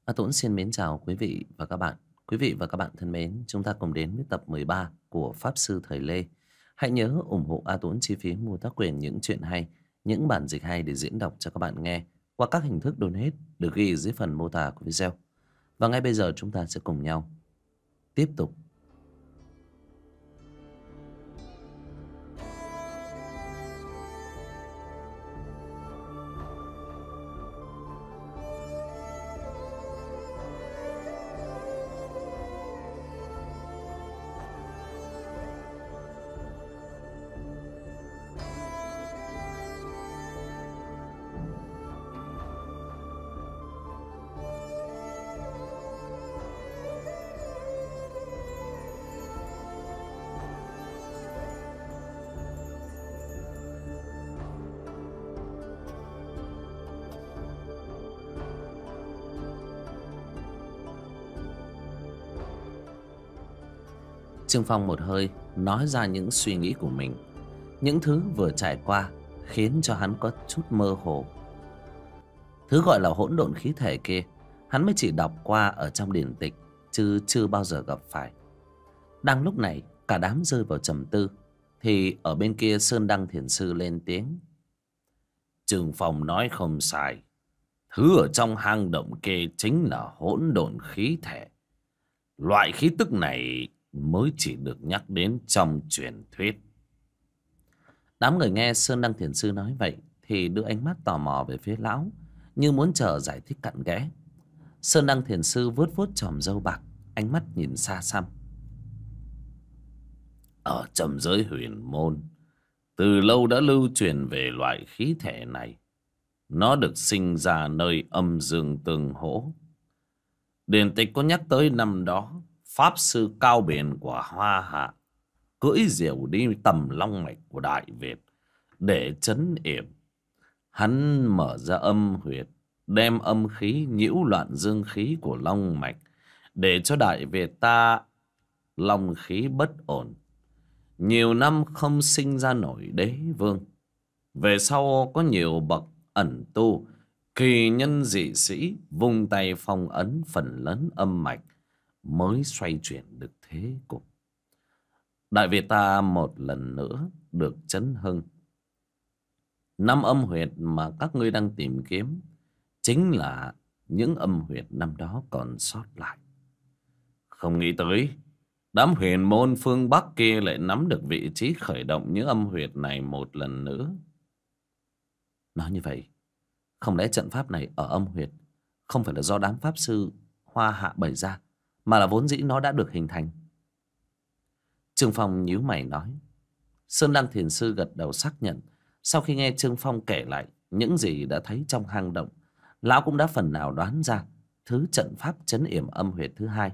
A Tuấn xin mến chào quý vị và các bạn. Quý vị và các bạn thân mến, chúng ta cùng đến với tập 13 của Pháp Sư Thời Lê. Hãy nhớ ủng hộ A Tuấn chi phí mua tác quyền những chuyện hay, những bản dịch hay để diễn đọc cho các bạn nghe qua các hình thức donate được ghi dưới phần mô tả của video. Và ngay bây giờ chúng ta sẽ cùng nhau tiếp tục. Trương Phong một hơi nói ra những suy nghĩ của mình. Những thứ vừa trải qua khiến cho hắn có chút mơ hồ. Thứ gọi là hỗn độn khí thể kia, hắn mới chỉ đọc qua ở trong điển tịch, chứ chưa bao giờ gặp phải. Đang lúc này, cả đám rơi vào trầm tư, thì ở bên kia Sơn Đăng Thiền Sư lên tiếng. Trương Phong nói không sai. Thứ ở trong hang động kia chính là hỗn độn khí thể. Loại khí tức này mới chỉ được nhắc đến trong truyền thuyết. Đám người nghe Sơn Đăng Thiền Sư nói vậy thì đưa ánh mắt tò mò về phía lão, như muốn chờ giải thích cặn kẽ. Sơn Đăng Thiền Sư vuốt vuốt chòm râu bạc, ánh mắt nhìn xa xăm. Ở trong giới huyền môn, từ lâu đã lưu truyền về loại khí thể này. Nó được sinh ra nơi âm dương tương hỗ. Điển tịch có nhắc tới năm đó, Pháp sư Cao Biển của Hoa Hạ cưỡi diều đi tầm long mạch của Đại Việt để trấn yểm. Hắn mở ra âm huyệt, đem âm khí nhiễu loạn dương khí của long mạch, để cho Đại Việt ta long khí bất ổn. Nhiều năm không sinh ra nổi đế vương. Về sau có nhiều bậc ẩn tu, kỳ nhân dị sĩ vung tay phong ấn phần lớn âm mạch, mới xoay chuyển được thế cục. Đại Việt ta một lần nữa được chấn hưng. Năm âm huyệt mà các ngươi đang tìm kiếm chính là những âm huyệt năm đó còn sót lại. Không nghĩ tới đám huyền môn phương Bắc kia lại nắm được vị trí khởi động những âm huyệt này một lần nữa. Nói như vậy, không lẽ trận pháp này ở âm huyệt không phải là do đám pháp sư Hoa Hạ bày ra, mà là vốn dĩ nó đã được hình thành? Trương Phong nhíu mày nói. Sơn Đăng Thiền Sư gật đầu xác nhận. Sau khi nghe Trương Phong kể lại những gì đã thấy trong hang động, lão cũng đã phần nào đoán ra thứ trận pháp trấn yểm âm huyệt thứ hai.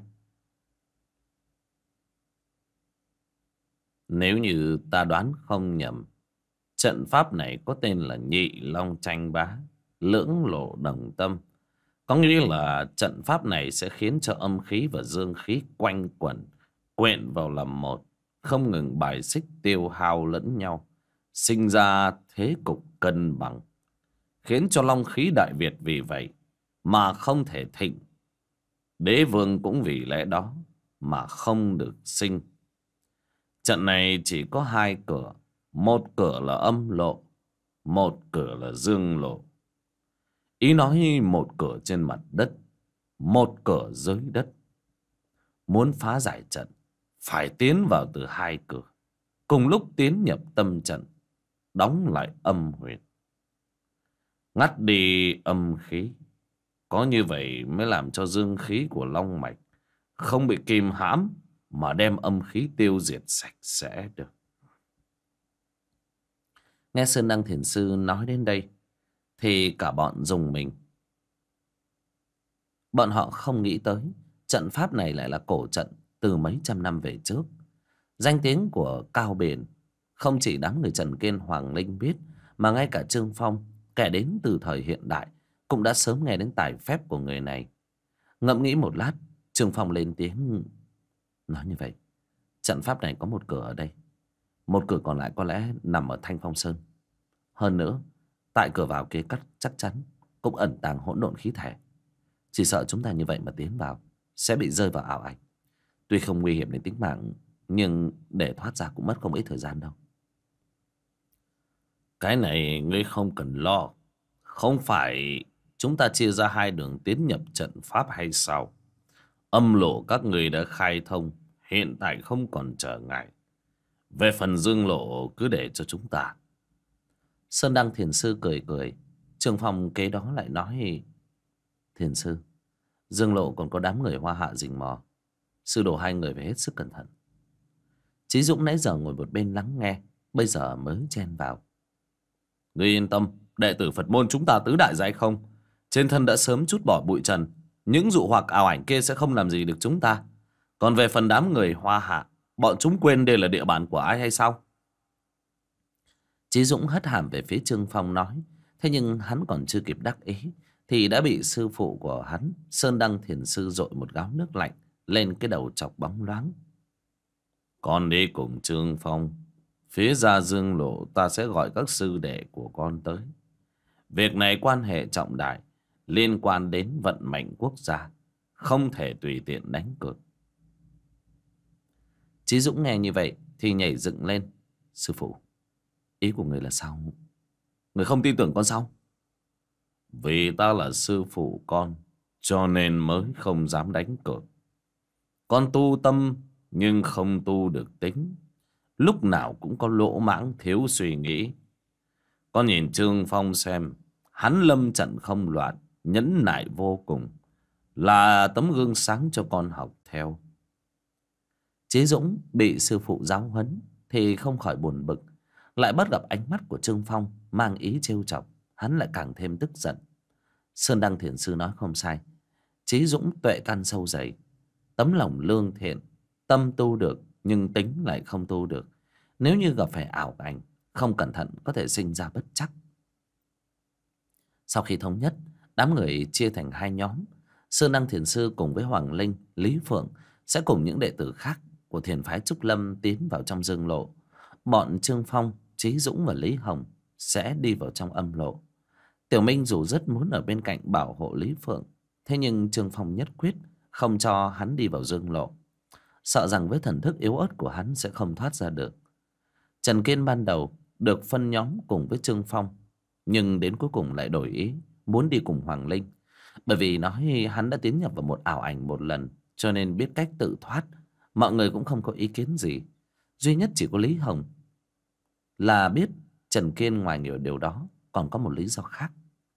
Nếu như ta đoán không nhầm, trận pháp này có tên là Nhị Long Tranh Bá, lưỡng lộ đồng tâm. Có nghĩa là trận pháp này sẽ khiến cho âm khí và dương khí quanh quẩn, quyện vào làm một, không ngừng bài xích tiêu hao lẫn nhau, sinh ra thế cục cân bằng, khiến cho long khí Đại Việt vì vậy mà không thể thịnh. Đế vương cũng vì lẽ đó mà không được sinh. Trận này chỉ có hai cửa, một cửa là âm lộ, một cửa là dương lộ. Ý nói một cửa trên mặt đất, một cửa dưới đất. Muốn phá giải trận, phải tiến vào từ hai cửa, cùng lúc tiến nhập tâm trận, đóng lại âm huyệt, ngắt đi âm khí. Có như vậy mới làm cho dương khí của long mạch không bị kìm hãm, mà đem âm khí tiêu diệt sạch sẽ được. Nghe Sơn Đăng Thiền Sư nói đến đây thì cả bọn rùng mình. Bọn họ không nghĩ tới trận pháp này lại là cổ trận từ mấy trăm năm về trước. Danh tiếng của Cao Biển không chỉ đám người Trần Kiên Hoàng Linh biết, mà ngay cả Trương Phong, kẻ đến từ thời hiện đại, cũng đã sớm nghe đến tài phép của người này. Ngẫm nghĩ một lát, Trương Phong lên tiếng nói như vậy. Trận pháp này có một cửa ở đây, một cửa còn lại có lẽ nằm ở Thanh Phong Sơn. Hơn nữa, tại cửa vào kia chắc chắn cũng ẩn tàng hỗn độn khí thể. Chỉ sợ chúng ta như vậy mà tiến vào sẽ bị rơi vào ảo ảnh. Tuy không nguy hiểm đến tính mạng, nhưng để thoát ra cũng mất không ít thời gian đâu. Cái này ngươi không cần lo. Không phải chúng ta chia ra hai đường tiến nhập trận pháp hay sao? Âm lộ các người đã khai thông, hiện tại không còn trở ngại. Về phần dương lộ cứ để cho chúng ta. Sơn Đăng Thiền Sư cười cười. Trương Phong kế đó lại nói: Thiền Sư, dương lộ còn có đám người Hoa Hạ rình mò, sư đồ hai người phải hết sức cẩn thận. Chí Dũng nãy giờ ngồi một bên lắng nghe, bây giờ mới chen vào: Ngươi yên tâm, đệ tử Phật môn chúng ta tứ đại giai không, trên thân đã sớm trút bỏ bụi trần, những dụ hoặc ảo ảnh kia sẽ không làm gì được chúng ta. Còn về phần đám người Hoa Hạ, bọn chúng quên đây là địa bàn của ai hay sao? Chí Dũng hất hàm về phía Trương Phong nói. Thế nhưng hắn còn chưa kịp đắc ý thì đã bị sư phụ của hắn, Sơn Đăng Thiền Sư, dội một gáo nước lạnh lên cái đầu chọc bóng loáng. Con đi cùng Trương Phong. Phía ra dương lộ ta sẽ gọi các sư đệ của con tới. Việc này quan hệ trọng đại, liên quan đến vận mệnh quốc gia, không thể tùy tiện đánh cược. Chí Dũng nghe như vậy thì nhảy dựng lên. Sư phụ, ý của người là sao? Người không tin tưởng con sao? Vì ta là sư phụ con, cho nên mới không dám đánh cược. Con tu tâm nhưng không tu được tính, lúc nào cũng có lỗ mãng thiếu suy nghĩ. Con nhìn Trương Phong xem, hắn lâm trận không loạn, nhẫn nại vô cùng, là tấm gương sáng cho con học theo. Chí Dũng bị sư phụ giáo huấn thì không khỏi buồn bực, lại bắt gặp ánh mắt của Trương Phong mang ý trêu chọc, hắn lại càng thêm tức giận. Sơn Đăng Thiền Sư nói không sai, Chí Dũng tuệ căn sâu dày, tấm lòng lương thiện, tâm tu được nhưng tính lại không tu được. Nếu như gặp phải ảo ảnh, không cẩn thận có thể sinh ra bất trắc. Sau khi thống nhất, đám người chia thành hai nhóm. Sơn Đăng Thiền Sư cùng với Hoàng Linh, Lý Phượng sẽ cùng những đệ tử khác của thiền phái Trúc Lâm tiến vào trong dương lộ. Bọn Trương Phong, Chí Dũng và Lý Hồng sẽ đi vào trong âm lộ. Tiểu Minh dù rất muốn ở bên cạnh bảo hộ Lý Phượng, thế nhưng Trương Phong nhất quyết không cho hắn đi vào dương lộ, sợ rằng với thần thức yếu ớt của hắn sẽ không thoát ra được. Trần Kiên ban đầu được phân nhóm cùng với Trương Phong, nhưng đến cuối cùng lại đổi ý, muốn đi cùng Hoàng Linh. Bởi vì nói hắn đã tiến nhập vào một ảo ảnh một lần, cho nên biết cách tự thoát. Mọi người cũng không có ý kiến gì. Duy nhất chỉ có Lý Hồng là biết Trần Kiên ngoài nhiều điều đó còn có một lý do khác.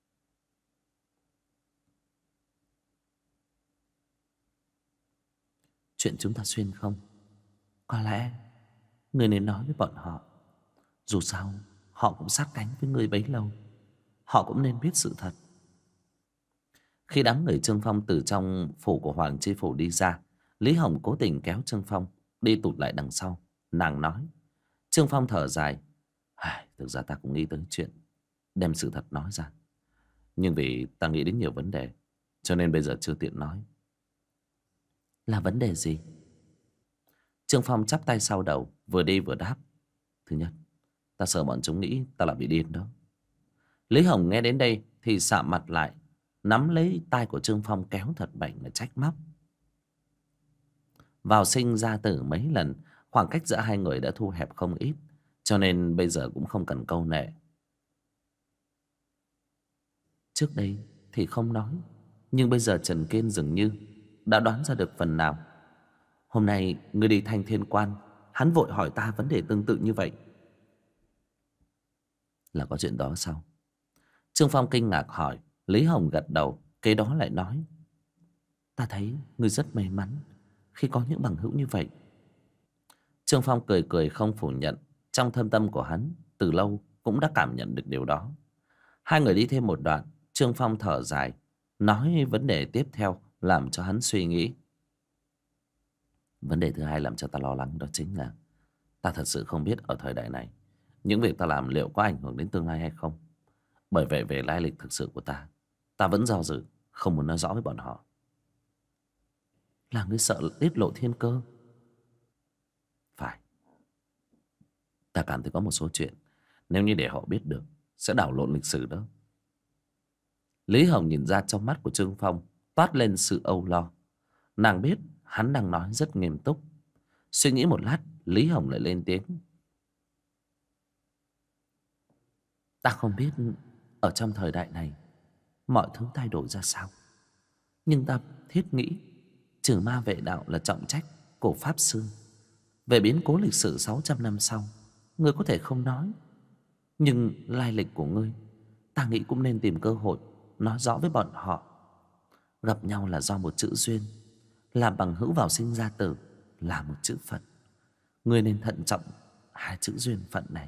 Chuyện chúng ta xuyên không? Có lẽ người nên nói với bọn họ. Dù sao họ cũng sát cánh với người bấy lâu, họ cũng nên biết sự thật. Khi đám người Trương Phong từ trong phủ của Hoàng Chi Phủ đi ra, Lý Hồng cố tình kéo Trương Phong đi tụt lại đằng sau. Nàng nói. Trương Phong thở dài. Thực ra ta cũng nghĩ tới chuyện đem sự thật nói ra, nhưng vì ta nghĩ đến nhiều vấn đề, cho nên bây giờ chưa tiện nói. Là vấn đề gì? Trương Phong chắp tay sau đầu, vừa đi vừa đáp. Thứ nhất, ta sợ bọn chúng nghĩ ta là bị điên đó. Lý Hồng nghe đến đây thì sạm mặt lại, nắm lấy tay của Trương Phong kéo thật mạnh mà trách móc. Vào sinh ra tử mấy lần, khoảng cách giữa hai người đã thu hẹp không ít, cho nên bây giờ cũng không cần câu nệ. Trước đây thì không nói, nhưng bây giờ Trần Kiên dường như đã đoán ra được phần nào. Hôm nay ngươi đi Thanh Thiên Quan, hắn vội hỏi ta vấn đề tương tự như vậy. Là có chuyện đó sao? Trương Phong kinh ngạc hỏi. Lý Hồng gật đầu, kế đó lại nói. Ta thấy ngươi rất may mắn khi có những bằng hữu như vậy. Trương Phong cười cười không phủ nhận. Trong thâm tâm của hắn từ lâu cũng đã cảm nhận được điều đó. Hai người đi thêm một đoạn, Trương Phong thở dài, nói vấn đề tiếp theo làm cho hắn suy nghĩ. Vấn đề thứ hai làm cho ta lo lắng đó chính là ta thật sự không biết ở thời đại này những việc ta làm liệu có ảnh hưởng đến tương lai hay không. Bởi vậy về lai lịch thực sự của ta vẫn do dự, không muốn nói rõ với bọn họ. Là ngươi sợ tiết lộ thiên cơ? Phải. Ta cảm thấy có một số chuyện nếu như để họ biết được sẽ đảo lộn lịch sử đó. Lý Hồng nhìn ra trong mắt của Trương Phong toát lên sự âu lo. Nàng biết hắn đang nói rất nghiêm túc. Suy nghĩ một lát, Lý Hồng lại lên tiếng. Ta không biết ở trong thời đại này mọi thứ thay đổi ra sao, nhưng ta thiết nghĩ trừ ma vệ đạo là trọng trách của Pháp Sư. Về biến cố lịch sử 600 năm sau, ngươi có thể không nói, nhưng lai lịch của ngươi ta nghĩ cũng nên tìm cơ hội nói rõ với bọn họ. Gặp nhau là do một chữ duyên, làm bằng hữu vào sinh ra tử là một chữ phận. Ngươi nên thận trọng hai chữ duyên phận này.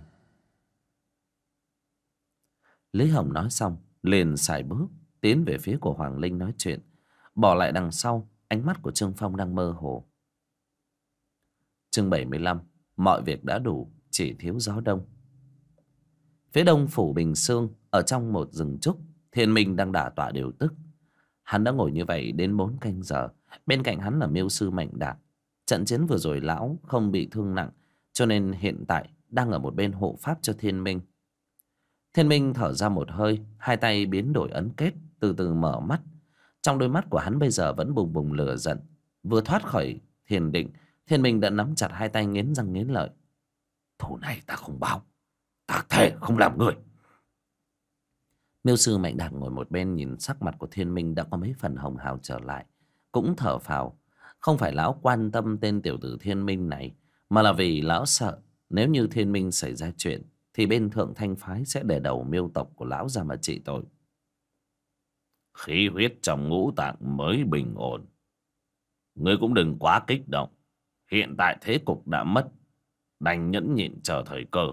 Lý Hồng nói xong liền sải bước tiến về phía của Hoàng Linh nói chuyện, bỏ lại đằng sau ánh mắt của Trương Phong đang mơ hồ. Chương 75. Mọi việc đã đủ, chỉ thiếu gió đông. Phía đông phủ Bình Sương, ở trong một rừng trúc, Thiên Minh đang đả tọa điều tức. Hắn đã ngồi như vậy đến 4 canh giờ. Bên cạnh hắn là Miêu Sư Mạnh Đạt. Trận chiến vừa rồi lão không bị thương nặng, cho nên hiện tại đang ở một bên hộ pháp cho Thiên Minh. Thiên Minh thở ra một hơi, hai tay biến đổi ấn kết, từ từ mở mắt. Trong đôi mắt của hắn bây giờ vẫn bùng bùng lửa giận. Vừa thoát khỏi thiền định, Thiên Minh đã nắm chặt hai tay, nghiến răng nghiến lợi. Thù này ta không báo, ta thề không làm người. Miêu Sư Mạnh Đạt ngồi một bên nhìn sắc mặt của Thiên Minh đã có mấy phần hồng hào trở lại, cũng thở phào. Không phải lão quan tâm tên tiểu tử Thiên Minh này, mà là vì lão sợ nếu như Thiên Minh xảy ra chuyện thì bên Thượng Thanh Phái sẽ để đầu Miêu tộc của lão ra mà trị tội. Khí huyết trong ngũ tạng mới bình ổn, ngươi cũng đừng quá kích động. Hiện tại thế cục đã mất, đành nhẫn nhịn chờ thời cơ.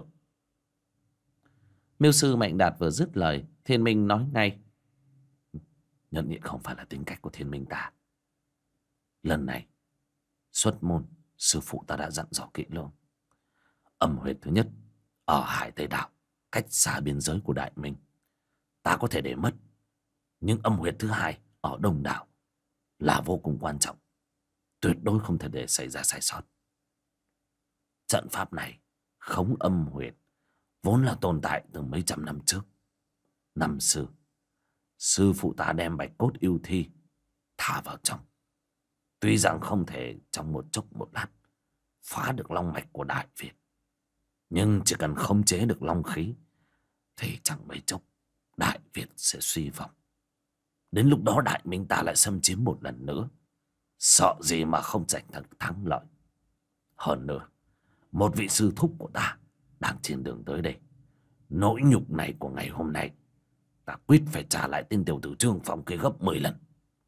Miêu Sư Mạnh Đạt vừa dứt lời, Thiên Minh nói ngay. Nhẫn nhịn không phải là tính cách của Thiên Minh ta. Lần này xuất môn, sư phụ ta đã dặn dò kỹ lưỡng. Âm huyệt thứ nhất ở Hải Tây Đảo, cách xa biên giới của Đại Minh, ta có thể để mất. Nhưng âm huyệt thứ hai ở Đông Đảo là vô cùng quan trọng, tuyệt đối không thể để xảy ra sai sót. Trận pháp này khống âm huyệt vốn là tồn tại từ mấy trăm năm trước. Năm xưa, sư phụ ta đem bạch cốt yêu thi thả vào trong. Tuy rằng không thể trong một chốc một lát phá được long mạch của Đại Việt, nhưng chỉ cần khống chế được long khí thì chẳng mấy chốc Đại Việt sẽ suy vong. Đến lúc đó Đại Minh ta lại xâm chiếm một lần nữa, sợ gì mà không giành được thắng lợi. Hơn nữa, một vị sư thúc của ta đang trên đường tới đây. Nỗi nhục này của ngày hôm nay, ta quyết phải trả lại tên tiểu tử Trương Phong kia gấp 10 lần.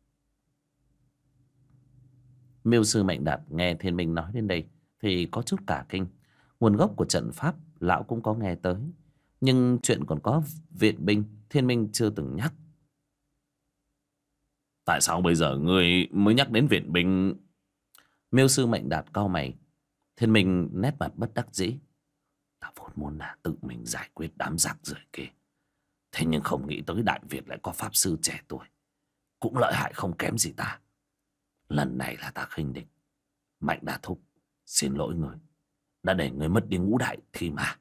Miêu Sư Mạnh Đạt nghe Thiên Minh nói đến đây thì có chút cả kinh. Nguồn gốc của trận pháp lão cũng có nghe tới, nhưng chuyện còn có viện binh Thiên Minh chưa từng nhắc. Tại sao bây giờ ngươi mới nhắc đến viện binh? Miêu Sư Mạnh Đạt cau mày. Thiên Minh nét mặt bất đắc dĩ. Ta vốn muốn là tự mình giải quyết đám rác rưởi kia, thế nhưng không nghĩ tới Đại Việt lại có pháp sư trẻ tuổi, cũng lợi hại không kém gì ta. Lần này là ta khinh địch. Mạnh Đà thúc, xin lỗi người, đã để người mất đi ngũ đại thi mà.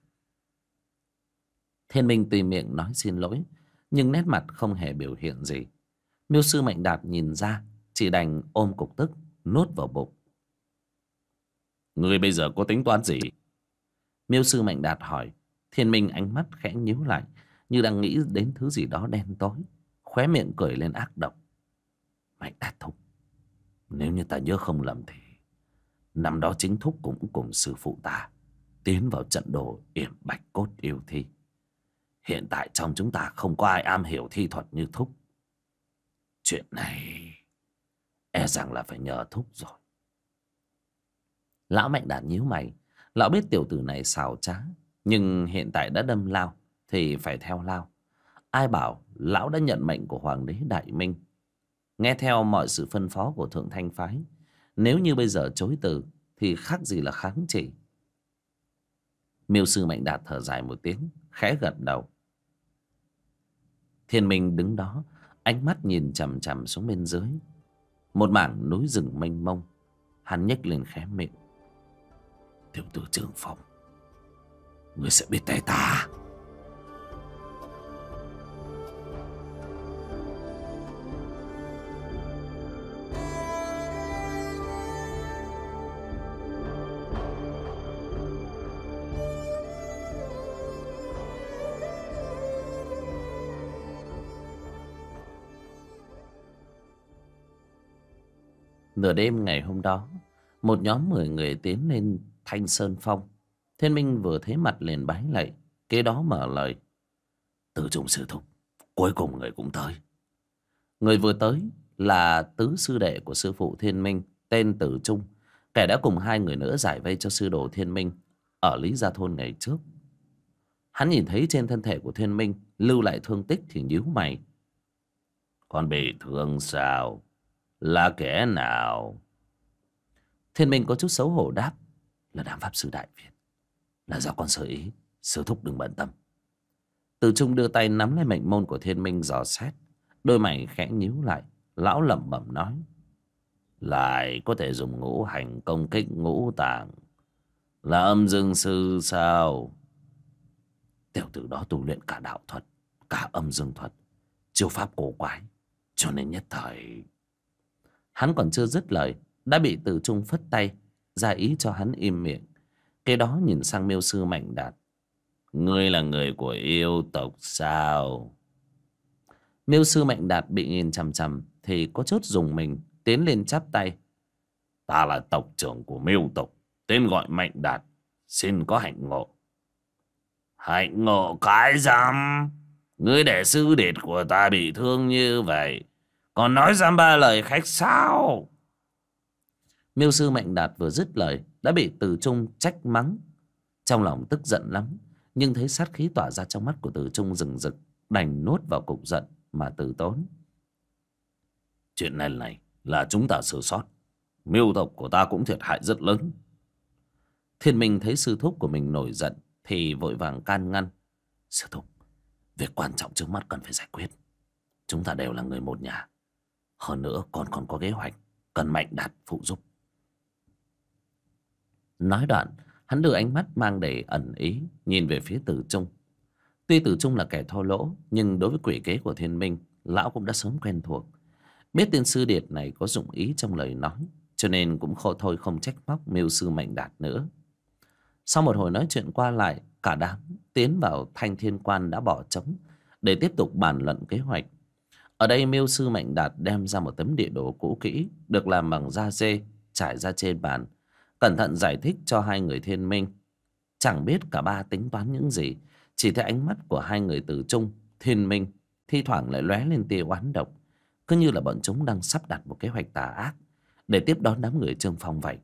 Thiên Minh tùy miệng nói xin lỗi, nhưng nét mặt không hề biểu hiện gì. Miêu Sư Mạnh Đạt nhìn ra, chỉ đành ôm cục tức nuốt vào bụng. Người bây giờ có tính toán gì? Miêu Sư Mạnh Đạt hỏi. Thiên Minh ánh mắt khẽ nhíu lại, như đang nghĩ đến thứ gì đó đen tối, khóe miệng cười lên ác độc. Mạnh Đạt thúc, nếu như ta nhớ không lầm thì năm đó chính thúc cũng cùng sư phụ ta tiến vào trận đồ yểm bạch cốt yêu thi. Hiện tại trong chúng ta không có ai am hiểu thi thuật như thúc. Chuyện này e rằng là phải nhờ thúc rồi. Lão Mạnh Đạt nhíu mày. Lão biết tiểu tử này xảo trá, nhưng hiện tại đã đâm lao thì phải theo lao. Ai bảo lão đã nhận mệnh của Hoàng đế Đại Minh, nghe theo mọi sự phân phó của Thượng Thanh Phái. Nếu như bây giờ chối từ thì khác gì là kháng chỉ. Miêu Sư Mạnh Đạt thở dài một tiếng, khẽ gật đầu. Thiên Minh đứng đó, ánh mắt nhìn chằm chằm xuống bên dưới. Một mảng núi rừng mênh mông. Hắn nhếch lên khóe miệng. Tiểu tử Trương Phong, ngươi sẽ biết tay ta. Nửa đêm ngày hôm đó, một nhóm 10 người tiến lên Thanh Sơn Phong. Thiên Minh vừa thấy mặt liền bái lạy, kế đó mở lời: Từ Trung sư thúc, cuối cùng người cũng tới. Người vừa tới là tứ sư đệ của sư phụ Thiên Minh, tên Tử Trung, kẻ đã cùng hai người nữa giải vây cho sư đồ Thiên Minh ở Lý Gia Thôn ngày trước. Hắn nhìn thấy trên thân thể của Thiên Minh lưu lại thương tích thì nhíu mày: Con bị thương sao? Là kẻ nào? Thiên Minh có chút xấu hổ đáp: Là đám pháp sư Đại Việt. Là do con sơ ý, sư thúc đừng bận tâm. Từ Trung đưa tay nắm lấy mệnh môn của Thiên Minh dò xét, đôi mày khẽ nhíu lại. Lão lẩm bẩm nói: Lại có thể dùng ngũ hành công kích ngũ tạng. Là âm dương sư sao? Tiểu tử đó tu luyện cả đạo thuật, cả âm dương thuật, chiêu pháp cổ quái, cho nên nhất thời... Hắn còn chưa dứt lời đã bị Từ Trung phất tay ra ý cho hắn im miệng. Cái đó nhìn sang Miêu sư Mạnh Đạt: Ngươi là người của yêu tộc sao? Miêu sư Mạnh Đạt bị nhìn chằm chằm thì có chút rùng mình, tiến lên chắp tay: Ta là tộc trưởng của Miêu tộc, tên gọi Mạnh Đạt, xin có hạnh ngộ. Hạnh ngộ cái rắm? Ngươi để sư đệ của ta bị thương như vậy, còn nói dăm ba lời khách sao? Miêu sư Mạnh Đạt vừa dứt lời đã bị Từ Trung trách mắng. Trong lòng tức giận lắm, nhưng thấy sát khí tỏa ra trong mắt của Từ Trung rừng rực, đành nuốt vào cục giận mà từ tốn: Chuyện này là chúng ta sơ sót, Miêu tộc của ta cũng thiệt hại rất lớn. Thiên Minh thấy sư thúc của mình nổi giận thì vội vàng can ngăn: Sư thúc, việc quan trọng trước mắt cần phải giải quyết. Chúng ta đều là người một nhà. Hơn nữa còn có kế hoạch cần Mạnh Đạt phụ giúp. Nói đoạn, hắn đưa ánh mắt mang đầy ẩn ý nhìn về phía Từ Trung. Tuy Từ Trung là kẻ thô lỗ, nhưng đối với quỷ kế của Thiên Minh, lão cũng đã sớm quen thuộc. Biết tên sư điệt này có dụng ý trong lời nói, cho nên cũng thôi không trách móc Miêu sư Mạnh Đạt nữa. Sau một hồi nói chuyện qua lại, cả đám tiến vào Thanh Thiên Quan đã bỏ trống để tiếp tục bàn luận kế hoạch. Ở đây Miêu sư Mạnh Đạt đem ra một tấm địa đồ cũ kỹ được làm bằng da dê trải ra trên bàn, cẩn thận giải thích cho hai người Thiên Minh. Chẳng biết cả ba tính toán những gì, chỉ thấy ánh mắt của hai người Từ Trung, Thiên Minh thi thoảng lại lóe lên tia oán độc, cứ như là bọn chúng đang sắp đặt một kế hoạch tà ác để tiếp đón đám người Trương Phong vậy.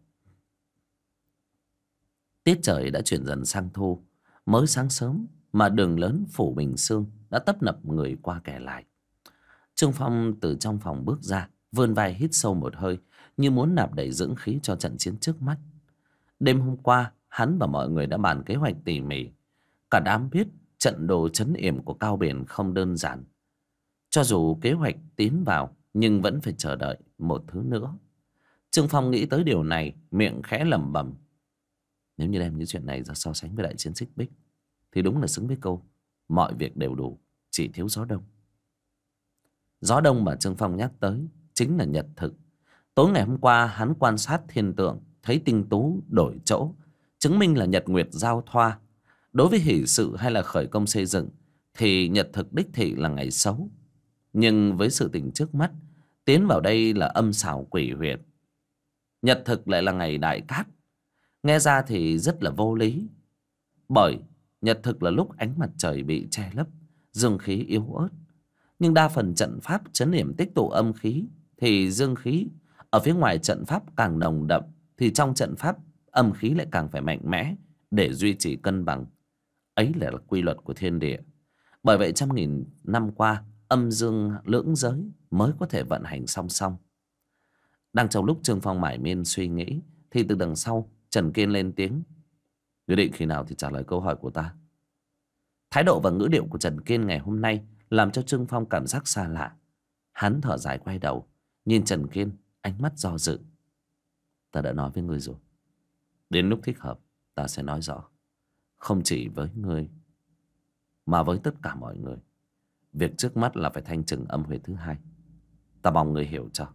Tiết trời đã chuyển dần sang thu, mới sáng sớm mà đường lớn phủ Bình Sương đã tấp nập người qua kẻ lại. Trương Phong từ trong phòng bước ra, vươn vai hít sâu một hơi, như muốn nạp đầy dưỡng khí cho trận chiến trước mắt. Đêm hôm qua, hắn và mọi người đã bàn kế hoạch tỉ mỉ. Cả đám biết trận đồ trấn yểm của Cao Biển không đơn giản. Cho dù kế hoạch tiến vào, nhưng vẫn phải chờ đợi một thứ nữa. Trương Phong nghĩ tới điều này, miệng khẽ lẩm bẩm: Nếu như đem những chuyện này ra so sánh với đại chiến Xích Bích, thì đúng là xứng với câu mọi việc đều đủ, chỉ thiếu gió đông. Gió đông mà Trương Phong nhắc tới chính là nhật thực. Tối ngày hôm qua hắn quan sát thiên tượng, thấy tinh tú đổi chỗ, chứng minh là nhật nguyệt giao thoa. Đối với hỷ sự hay là khởi công xây dựng thì nhật thực đích thị là ngày xấu. Nhưng với sự tình trước mắt, tiến vào đây là âm xảo quỷ huyệt, nhật thực lại là ngày đại cát. Nghe ra thì rất là vô lý. Bởi nhật thực là lúc ánh mặt trời bị che lấp, dương khí yếu ớt. Nhưng đa phần trận pháp trấn yểm tích tụ âm khí thì dương khí ở phía ngoài trận pháp càng nồng đậm, thì trong trận pháp âm khí lại càng phải mạnh mẽ để duy trì cân bằng. Ấy là quy luật của thiên địa. Bởi vậy trăm nghìn năm qua, âm dương lưỡng giới mới có thể vận hành song song. Đang trong lúc Trương Phong mải miên suy nghĩ thì từ đằng sau Trần Kiên lên tiếng: Quyết định khi nào thì trả lời câu hỏi của ta. Thái độ và ngữ điệu của Trần Kiên ngày hôm nay làm cho Trương Phong cảm giác xa lạ. Hắn thở dài quay đầu nhìn Trần Kiên, ánh mắt do dự: Ta đã nói với ngươi rồi, đến lúc thích hợp ta sẽ nói rõ. Không chỉ với ngươi mà với tất cả mọi người. Việc trước mắt là phải thanh trừng âm huyệt thứ hai. Ta mong ngươi hiểu cho.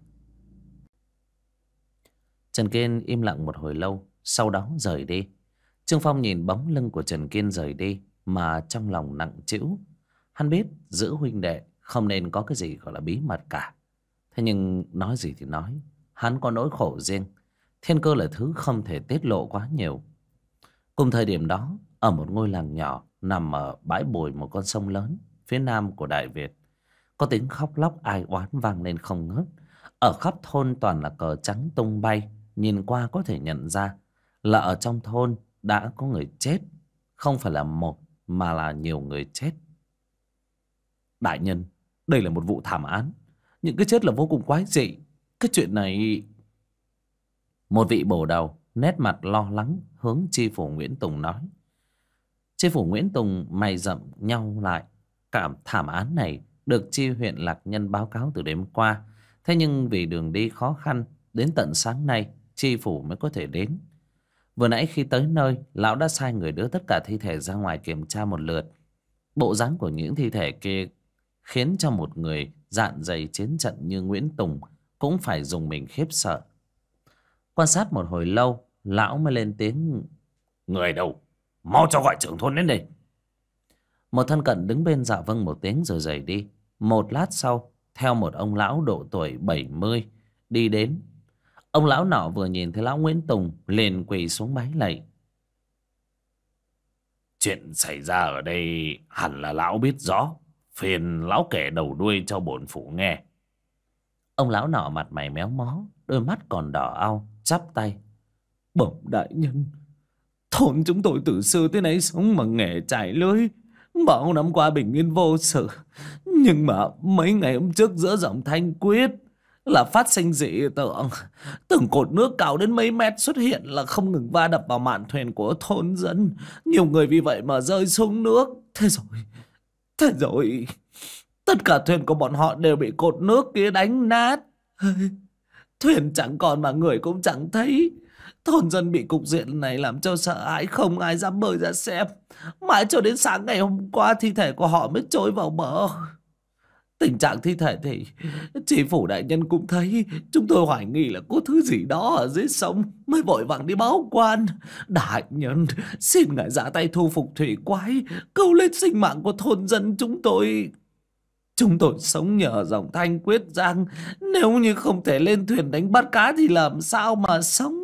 Trần Kiên im lặng một hồi lâu, sau đó rời đi. Trương Phong nhìn bóng lưng của Trần Kiên rời đi mà trong lòng nặng trĩu. Hắn biết giữa huynh đệ không nên có cái gì gọi là bí mật cả. Thế nhưng nói gì thì nói, hắn có nỗi khổ riêng. Thiên cơ là thứ không thể tiết lộ quá nhiều. Cùng thời điểm đó, ở một ngôi làng nhỏ nằm ở bãi bồi một con sông lớn phía nam của Đại Việt, có tiếng khóc lóc ai oán vang lên không ngớt. Ở khắp thôn toàn là cờ trắng tung bay, nhìn qua có thể nhận ra là ở trong thôn đã có người chết, không phải là một mà là nhiều người chết. Đại nhân, đây là một vụ thảm án, những cái chết là vô cùng quái dị. Cái chuyện này... Một vị bổ đầu nét mặt lo lắng hướng tri phủ Nguyễn Tùng nói. Tri phủ Nguyễn Tùng mày rậm nhau lại. Cảm thảm án này được tri huyện Lạc Nhân báo cáo từ đêm qua. Thế nhưng vì đường đi khó khăn, đến tận sáng nay tri phủ mới có thể đến. Vừa nãy khi tới nơi, lão đã sai người đưa tất cả thi thể ra ngoài kiểm tra một lượt. Bộ dáng của những thi thể kia khiến cho một người dạn dày chiến trận như Nguyễn Tùng cũng phải dùng mình khiếp sợ. Quan sát một hồi lâu, lão mới lên tiếng. Người đâu? Mau cho gọi trưởng thôn đến đây. Một thân cận đứng bên dạ vâng một tiếng rồi rời đi. Một lát sau, theo một ông lão độ tuổi 70 đi đến. Ông lão nọ vừa nhìn thấy lão Nguyễn Tùng liền quỳ xuống bái lạy. Chuyện xảy ra ở đây hẳn là lão biết rõ, phiền lão kể đầu đuôi cho bổn phủ nghe. Ông lão nọ mặt mày méo mó, đôi mắt còn đỏ au, chắp tay. Bẩm đại nhân, thôn chúng tôi từ xưa tới nay sống bằng nghề chài lưới, bao năm qua bình yên vô sự. Nhưng mà mấy ngày hôm trước giữa dòng Thanh Quyết là phát sinh dị tượng. Từng cột nước cao đến mấy mét xuất hiện là không ngừng va đập vào mạn thuyền của thôn dân. Nhiều người vì vậy mà rơi xuống nước. Thế rồi tất cả thuyền của bọn họ đều bị cột nước kia đánh nát. Thuyền chẳng còn mà người cũng chẳng thấy. Thôn dân bị cục diện này làm cho sợ hãi, không ai dám bơi ra xem. Mãi cho đến sáng ngày hôm qua thi thể của họ mới trôi vào bờ. Tình trạng thi thể thì chỉ phủ đại nhân cũng thấy. Chúng tôi hoài nghi là có thứ gì đó ở dưới sông, mới vội vàng đi báo quan. Đại nhân, xin ngài ra tay thu phục thủy quái, cứu lên sinh mạng của thôn dân chúng tôi. Chúng tôi sống nhờ dòng Thanh Quyết Giang, nếu như không thể lên thuyền đánh bắt cá thì làm sao mà sống.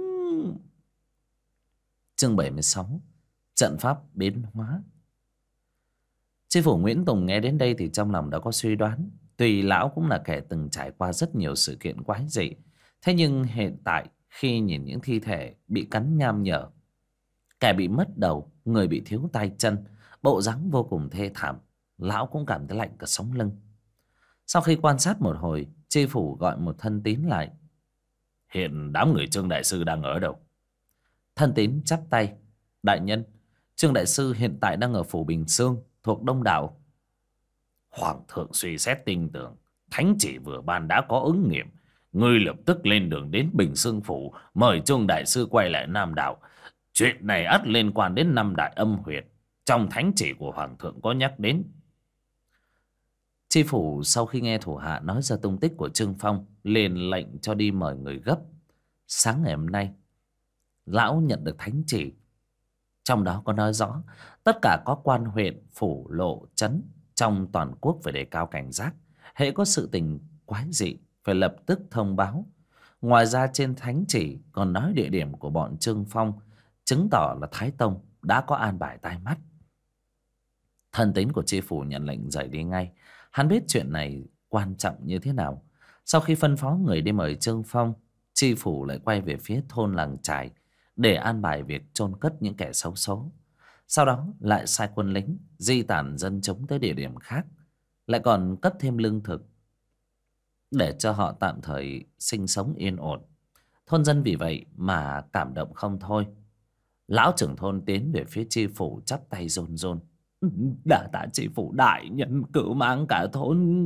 Chương 76. Trận pháp biến hóa. Tri phủ Nguyễn Tùng nghe đến đây thì trong lòng đã có suy đoán. Tuy lão cũng là kẻ từng trải qua rất nhiều sự kiện quái dị, thế nhưng hiện tại khi nhìn những thi thể bị cắn nham nhở, kẻ bị mất đầu, người bị thiếu tay chân, bộ dáng vô cùng thê thảm, lão cũng cảm thấy lạnh cả sống lưng. Sau khi quan sát một hồi, tri phủ gọi một thân tín lại. Hiện đám người Trương đại sư đang ở đâu? Thân tín chắp tay. Đại nhân, Trương đại sư hiện tại đang ở phủ Bình Sương thuộc Đông Đảo. Hoàng thượng suy xét tin tưởng, thánh chỉ vừa ban đã có ứng nghiệm. Ngươi lập tức lên đường đến Bình Sương phủ, mời Trương đại sư quay lại Nam Đảo. Chuyện này ắt liên quan đến 5 đại âm huyệt, trong thánh chỉ của hoàng thượng có nhắc đến. Tri phủ sau khi nghe thủ hạ nói ra tung tích của Trương Phong, liền lệnh cho đi mời người gấp. Sáng ngày hôm nay, lão nhận được thánh chỉ, trong đó có nói rõ tất cả các quan huyện, phủ, lộ, trấn trong toàn quốc phải đề cao cảnh giác, hễ có sự tình quái dị phải lập tức thông báo. Ngoài ra trên thánh chỉ còn nói địa điểm của bọn Trương Phong, chứng tỏ là Thái Tông đã có an bài tai mắt. Thân tín của tri phủ nhận lệnh rời đi ngay. Hắn biết chuyện này quan trọng như thế nào. Sau khi phân phó người đi mời Trương Phong, tri phủ lại quay về phía thôn làng trài để an bài việc chôn cất những kẻ xấu số. Sau đó lại sai quân lính di tản dân chúng tới địa điểm khác, lại còn cấp thêm lương thực để cho họ tạm thời sinh sống yên ổn. Thôn dân vì vậy mà cảm động không thôi. Lão trưởng thôn tiến về phía tri phủ chắp tay run run. Đa tạ tri phủ đại nhân cứu mang cả thôn.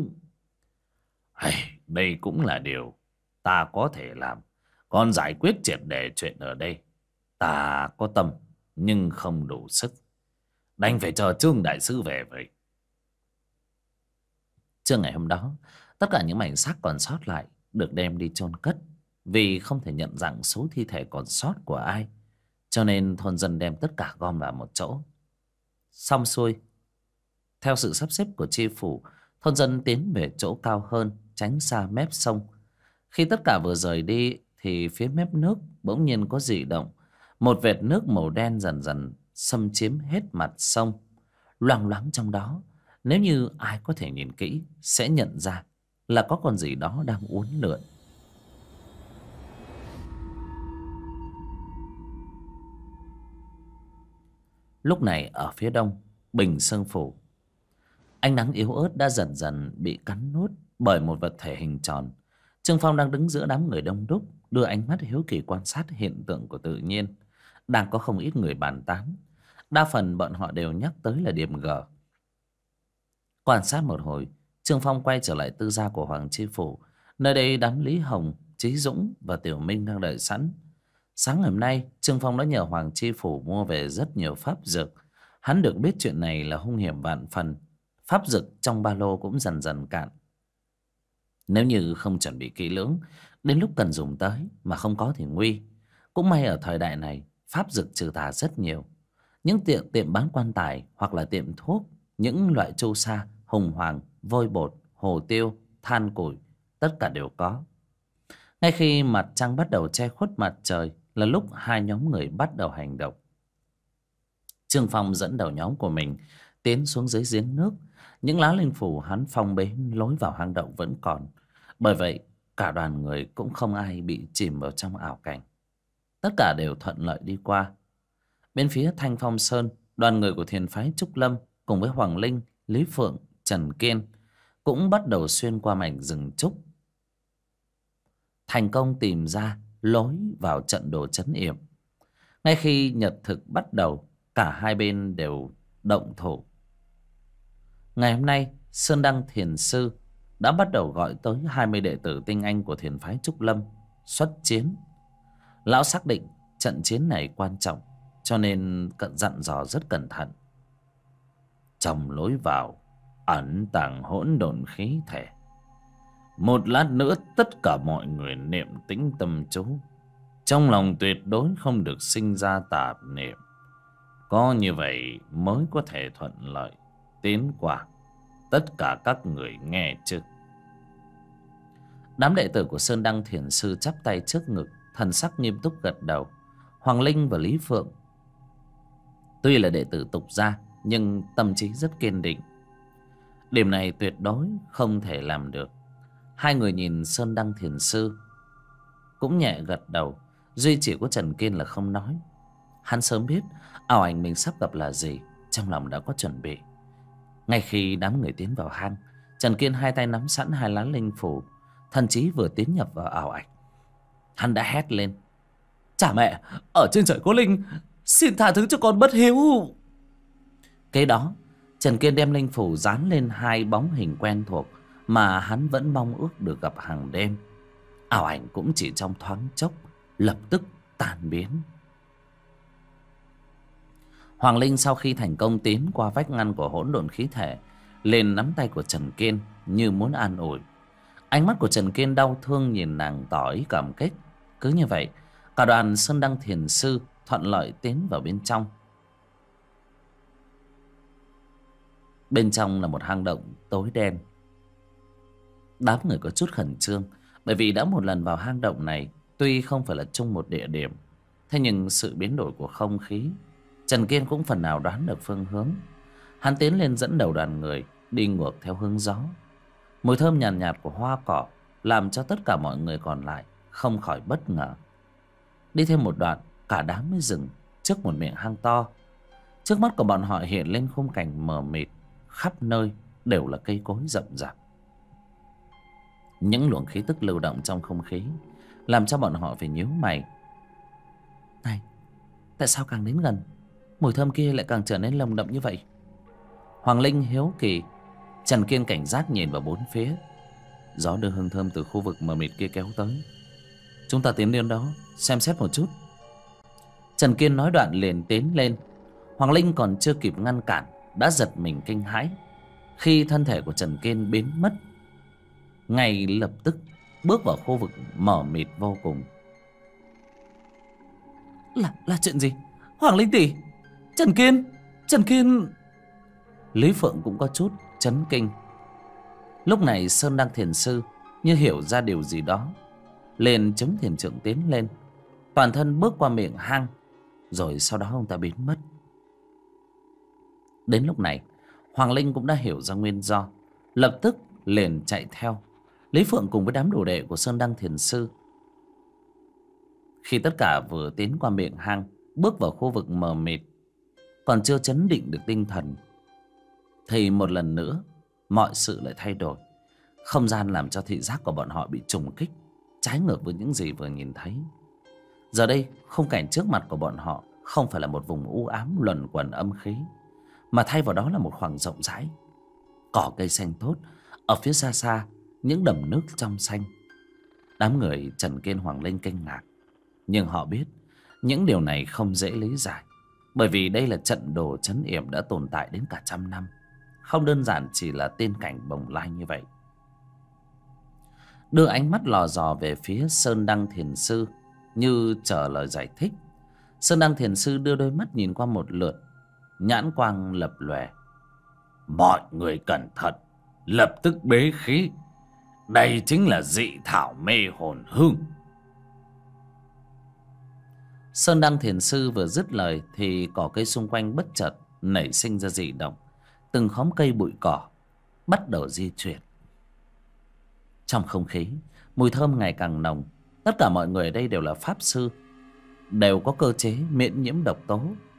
Đây cũng là điều ta có thể làm. Còn giải quyết triệt để chuyện ở đây, ta có tâm nhưng không đủ sức, đành phải chờ Trương đại sư về vậy. Trưa ngày hôm đó, tất cả những mảnh xác còn sót lại được đem đi chôn cất. Vì không thể nhận dạng số thi thể còn sót của ai, cho nên thôn dân đem tất cả gom vào một chỗ. Xong xuôi, theo sự sắp xếp của tri phủ, thôn dân tiến về chỗ cao hơn, tránh xa mép sông. Khi tất cả vừa rời đi thì phía mép nước bỗng nhiên có dị động. Một vệt nước màu đen dần dần xâm chiếm hết mặt sông. Loang loáng trong đó, nếu như ai có thể nhìn kỹ sẽ nhận ra là có con gì đó đang uốn lượn. Lúc này ở phía đông Bình Sơn Phủ, ánh nắng yếu ớt đã dần dần bị cắn nuốt bởi một vật thể hình tròn. Trương Phong đang đứng giữa đám người đông đúc, đưa ánh mắt hiếu kỳ quan sát hiện tượng của tự nhiên. Đang có không ít người bàn tán, đa phần bọn họ đều nhắc tới là điểm G. Quan sát một hồi, Trương Phong quay trở lại tư gia của Hoàng Chi Phủ. Nơi đây đám Lý Hồng, Chí Dũng và Tiểu Minh đang đợi sẵn. Sáng ngày hôm nay, Trương Phong đã nhờ Hoàng Chi Phủ mua về rất nhiều pháp dược. Hắn được biết chuyện này là hung hiểm vạn phần. Pháp dược trong ba lô cũng dần dần cạn. Nếu như không chuẩn bị kỹ lưỡng, đến lúc cần dùng tới mà không có thì nguy. Cũng may ở thời đại này, pháp dược trừ tà rất nhiều. Những tiệm bán quan tài hoặc là tiệm thuốc, những loại chu sa, hùng hoàng, vôi bột, hồ tiêu, than củi, tất cả đều có. Ngay khi mặt trăng bắt đầu che khuất mặt trời là lúc hai nhóm người bắt đầu hành động. Trương Phong dẫn đầu nhóm của mình tiến xuống dưới giếng nước. Những lá linh phủ hắn phong bế lối vào hang động vẫn còn. Bởi vậy cả đoàn người cũng không ai bị chìm vào trong ảo cảnh. Tất cả đều thuận lợi đi qua. Bên phía Thanh Phong Sơn, đoàn người của thiền phái Trúc Lâm cùng với Hoàng Linh, Lý Phượng, Trần Kiên cũng bắt đầu xuyên qua mảnh rừng trúc, thành công tìm ra lối vào trận đồ trấn yểm. Ngay khi nhật thực bắt đầu, cả hai bên đều động thủ. Ngày hôm nay, Sơn Đăng Thiền Sư đã bắt đầu gọi tới 20 đệ tử tinh anh của thiền phái Trúc Lâm xuất chiến. Lão xác định trận chiến này quan trọng, cho nên dặn dò rất cẩn thận. Trong lối vào ẩn tàng hỗn độn khí thể. Một lát nữa tất cả mọi người niệm tĩnh tâm chú, trong lòng tuyệt đối không được sinh ra tạp niệm. Có như vậy mới có thể thuận lợi tiến qua. Tất cả các người nghe chứ? Đám đệ tử của Sơn Đăng Thiền Sư chắp tay trước ngực, thần sắc nghiêm túc gật đầu. Hoàng Linh và Lý Phượng tuy là đệ tử tục gia nhưng tâm trí rất kiên định. Điểm này tuyệt đối không thể làm được. Hai người nhìn Sơn Đăng Thiền Sư cũng nhẹ gật đầu. Duy chỉ có Trần Kiên là không nói. Hắn sớm biết ảo ảnh mình sắp gặp là gì, trong lòng đã có chuẩn bị. Ngay khi đám người tiến vào hang, Trần Kiên hai tay nắm sẵn hai lá linh phủ, thần trí vừa tiến nhập vào ảo ảnh. Hắn đã hét lên: "Cha mẹ, ở trên trời có linh, xin tha thứ cho con bất hiếu." Kế đó, Trần Kiên đem linh phủ dán lên hai bóng hình quen thuộc mà hắn vẫn mong ước được gặp hàng đêm. Ảo ảnh cũng chỉ trong thoáng chốc lập tức tan biến. Hoàng Linh sau khi thành công tiến qua vách ngăn của hỗn độn khí thể, lên nắm tay của Trần Kiên như muốn an ủi. Ánh mắt của Trần Kiên đau thương nhìn nàng tỏ ý cảm kích. Cứ như vậy, cả đoàn Sơn Đăng Thiền Sư thuận lợi tiến vào bên trong. Bên trong là một hang động tối đen. Đám người có chút khẩn trương, bởi vì đã một lần vào hang động này. Tuy không phải là chung một địa điểm, thế nhưng sự biến đổi của không khí, Trần Kiên cũng phần nào đoán được phương hướng. Hắn tiến lên dẫn đầu đoàn người đi ngược theo hướng gió. Mùi thơm nhàn nhạt của hoa cỏ làm cho tất cả mọi người còn lại không khỏi bất ngờ. Đi thêm một đoạn, cả đám mới dừng trước một miệng hang to. Trước mắt của bọn họ hiện lên khung cảnh mờ mịt, khắp nơi đều là cây cối rậm rạp. Những luồng khí tức lưu động trong không khí làm cho bọn họ phải nhíu mày. Này, tại sao càng đến gần, mùi thơm kia lại càng trở nên nồng đậm như vậy? Hoàng Linh hiếu kỳ. Trần Kiên cảnh giác nhìn vào bốn phía. Gió đưa hương thơm từ khu vực mờ mịt kia kéo tới. Chúng ta tiến đến đó xem xét một chút. Trần Kiên nói đoạn liền tiến lên. Hoàng Linh còn chưa kịp ngăn cản đã giật mình kinh hãi khi thân thể của Trần Kiên biến mất, ngay lập tức bước vào khu vực mờ mịt vô cùng. Là chuyện gì? Hoàng Linh tỷ, Trần Kiên. Lý Phượng cũng có chút chấn kinh. Lúc này Sơn Đăng Thiền Sư như hiểu ra điều gì đó, liền chống thiền trượng tiến lên, toàn thân bước qua miệng hang, rồi sau đó ông ta biến mất. Đến lúc này Hoàng Linh cũng đã hiểu ra nguyên do, lập tức liền chạy theo Lý Phượng cùng với đám đồ đệ của Sơn Đăng Thiền Sư. Khi tất cả vừa tiến qua miệng hang, bước vào khu vực mờ mịt, còn chưa chấn định được tinh thần, thì một lần nữa mọi sự lại thay đổi. Không gian làm cho thị giác của bọn họ bị trùng kích, trái ngược với những gì vừa nhìn thấy. Giờ đây khung cảnh trước mặt của bọn họ không phải là một vùng u ám luẩn quẩn âm khí, mà thay vào đó là một khoảng rộng rãi, cỏ cây xanh tốt, ở phía xa xa những đầm nước trong xanh. Đám người Trần Kiên, Hoàng Linh kinh ngạc, nhưng họ biết những điều này không dễ lý giải, bởi vì đây là trận đồ trấn yểm đã tồn tại đến cả trăm năm, không đơn giản chỉ là tiên cảnh bồng lai như vậy. Đưa ánh mắt lò dò về phía Sơn Đăng Thiền Sư như chờ lời giải thích. Sơn Đăng Thiền Sư đưa đôi mắt nhìn qua một lượt, nhãn quang lập lòe. Mọi người cẩn thận, lập tức bế khí. Đây chính là dị thảo mê hồn hương. Sơn Đăng Thiền Sư vừa dứt lời thì cỏ cây xung quanh bất chợt nảy sinh ra dị động. Từng khóm cây bụi cỏ bắt đầu di chuyển. Trong không khí, mùi thơm ngày càng nồng. Tất cả mọi người ở đây đều là pháp sư, đều có cơ chế miễn nhiễm độc tố.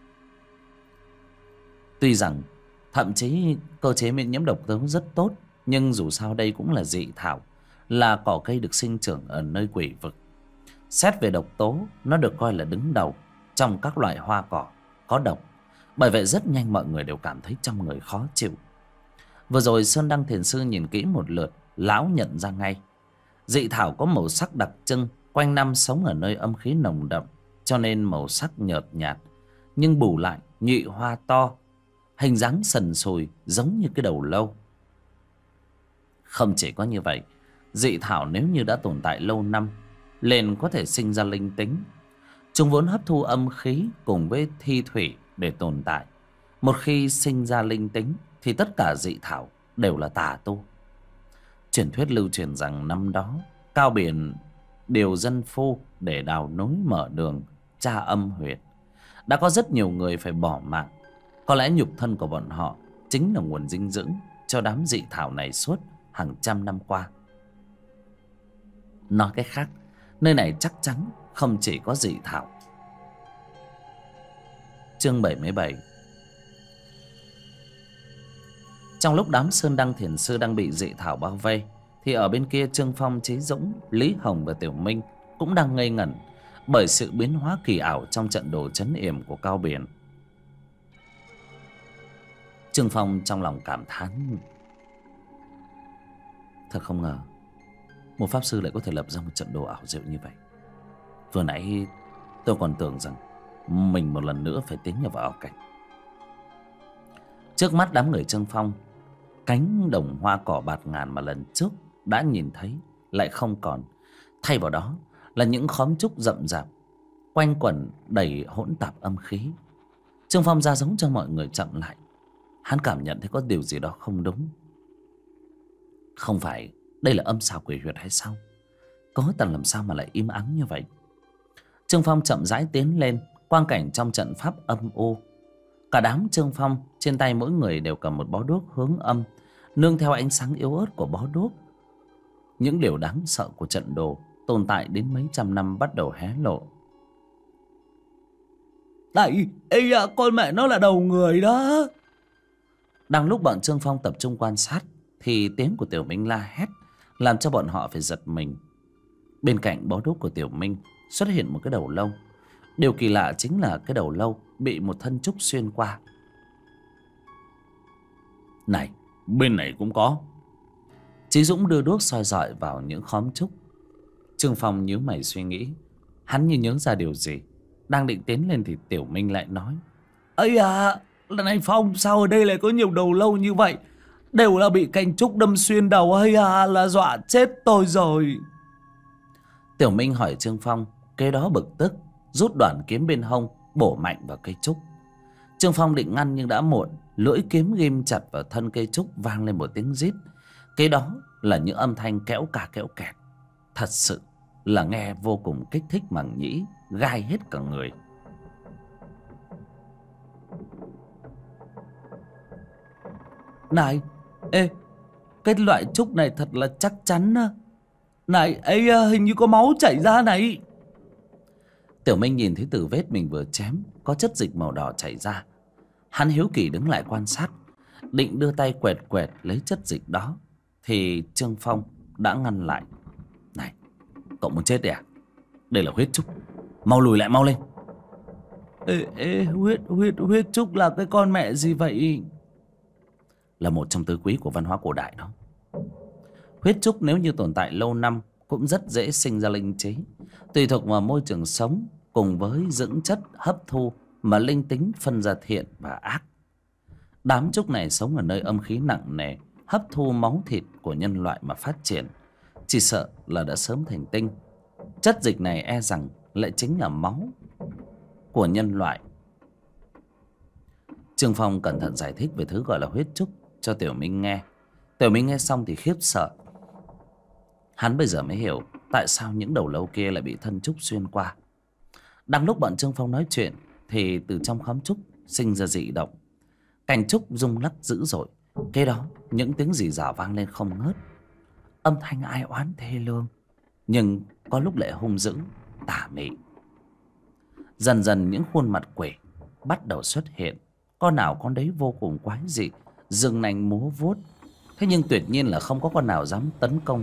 Tuy rằng thậm chí cơ chế miễn nhiễm độc tố rất tốt, nhưng dù sao đây cũng là dị thảo, là cỏ cây được sinh trưởng ở nơi quỷ vực. Xét về độc tố, nó được coi là đứng đầu trong các loại hoa cỏ có độc. Bởi vậy rất nhanh mọi người đều cảm thấy trong người khó chịu. Vừa rồi Sơn Đăng Thiền Sư nhìn kỹ một lượt, lão nhận ra ngay. Dị thảo có màu sắc đặc trưng, quanh năm sống ở nơi âm khí nồng đậm, cho nên màu sắc nhợt nhạt, nhưng bù lại nhụy hoa to, hình dáng sần sùi giống như cái đầu lâu. Không chỉ có như vậy, dị thảo nếu như đã tồn tại lâu năm, liền có thể sinh ra linh tính. Chúng vốn hấp thu âm khí cùng với thi thủy để tồn tại. Một khi sinh ra linh tính thì tất cả dị thảo đều là tà tu. Truyền thuyết lưu truyền rằng năm đó Cao Biển điều dân phu để đào nối mở đường tra âm huyệt. Đã có rất nhiều người phải bỏ mạng. Có lẽ nhục thân của bọn họ chính là nguồn dinh dưỡng cho đám dị thảo này suốt hàng trăm năm qua. Nói cách khác, nơi này chắc chắn không chỉ có dị thảo. Chương 77. Trong lúc đám Sơn Đăng Thiền Sư đang bị dị thảo bao vây, thì ở bên kia Trương Phong, Chí Dũng, Lý Hồng và Tiểu Minh cũng đang ngây ngẩn bởi sự biến hóa kỳ ảo trong trận đồ trấn yểm của Cao Biển. Trương Phong trong lòng cảm thán, thật không ngờ một pháp sư lại có thể lập ra một trận đồ ảo diệu như vậy. Vừa nãy tôi còn tưởng rằng mình một lần nữa phải tiến vào ảo cảnh. Trước mắt đám người Trương Phong, cánh đồng hoa cỏ bạt ngàn mà lần trước đã nhìn thấy lại không còn. Thay vào đó là những khóm trúc rậm rạp, quanh quẩn đầy hỗn tạp âm khí. Trương Phong ra giống cho mọi người chậm lại. Hắn cảm nhận thấy có điều gì đó không đúng. Không phải đây là âm xào quỷ huyệt hay sao? Có tầng làm sao mà lại im ắng như vậy? Trương Phong chậm rãi tiến lên. Quang cảnh trong trận pháp âm u. Cả đám Trương Phong trên tay mỗi người đều cầm một bó đuốc hướng âm, nương theo ánh sáng yếu ớt của bó đuốc. Những điều đáng sợ của trận đồ tồn tại đến mấy trăm năm bắt đầu hé lộ. Này, ê à, con mẹ nó là đầu người đó. Đang lúc bọn Trương Phong tập trung quan sát thì tiếng của Tiểu Minh la hét làm cho bọn họ phải giật mình. Bên cạnh bó đuốc của Tiểu Minh xuất hiện một cái đầu lâu. Điều kỳ lạ chính là cái đầu lâu bị một thân trúc xuyên qua. Này, bên này cũng có. Chí Dũng đưa đuốc soi rọi vào những khóm trúc. Trương Phong nhíu mày suy nghĩ. Hắn như nhớ ra điều gì, đang định tiến lên thì Tiểu Minh lại nói: Ây à, lần này Phong sao ở đây lại có nhiều đầu lâu như vậy? Đều là bị cành trúc đâm xuyên đầu. Ây à, là dọa chết tôi rồi. Tiểu Minh hỏi Trương Phong, kế đó bực tức rút đoạn kiếm bên hông bổ mạnh vào cây trúc. Trương Phong định ngăn nhưng đã muộn. Lưỡi kiếm ghim chặt vào thân cây trúc, vang lên một tiếng rít. Kế đó là những âm thanh kéo cà kéo kẹt. Thật sự là nghe vô cùng kích thích màng nhĩ, gai hết cả người. Này, ê, cái loại trúc này thật là chắc chắn. Này, ấy, hình như có máu chảy ra này. Tiểu Minh nhìn thấy từ vết mình vừa chém có chất dịch màu đỏ chảy ra. Hắn hiếu kỳ đứng lại quan sát, định đưa tay quẹt quẹt lấy chất dịch đó, thì Trương Phong đã ngăn lại. Này, cậu muốn chết đấy à? Đây là huyết trúc, mau lùi lại, mau lên. Huyết trúc là cái con mẹ gì vậy? Là một trong tứ quý của văn hóa cổ đại đó. Huyết trúc nếu như tồn tại lâu năm cũng rất dễ sinh ra linh trí, tùy thuộc vào môi trường sống cùng với dưỡng chất hấp thu mà linh tính phân ra thiện và ác. Đám trúc này sống ở nơi âm khí nặng nề, hấp thu máu thịt của nhân loại mà phát triển, chỉ sợ là đã sớm thành tinh. Chất dịch này e rằng lại chính là máu của nhân loại. Trương Phong cẩn thận giải thích về thứ gọi là huyết trúc cho Tiểu Minh nghe. Tiểu Minh nghe xong thì khiếp sợ. Hắn bây giờ mới hiểu tại sao những đầu lâu kia lại bị thân trúc xuyên qua. Đang lúc bọn Trương Phong nói chuyện thì từ trong khóm trúc sinh ra dị động. Cành trúc rung lắc dữ dội. Kế đó những tiếng rì rào vang lên không ngớt. Âm thanh ai oán thê lương, nhưng có lúc lại hung dữ, tà mị. Dần dần những khuôn mặt quỷ bắt đầu xuất hiện. Con nào con đấy vô cùng quái dị, giương nanh múa vuốt. Thế nhưng tuyệt nhiên là không có con nào dám tấn công.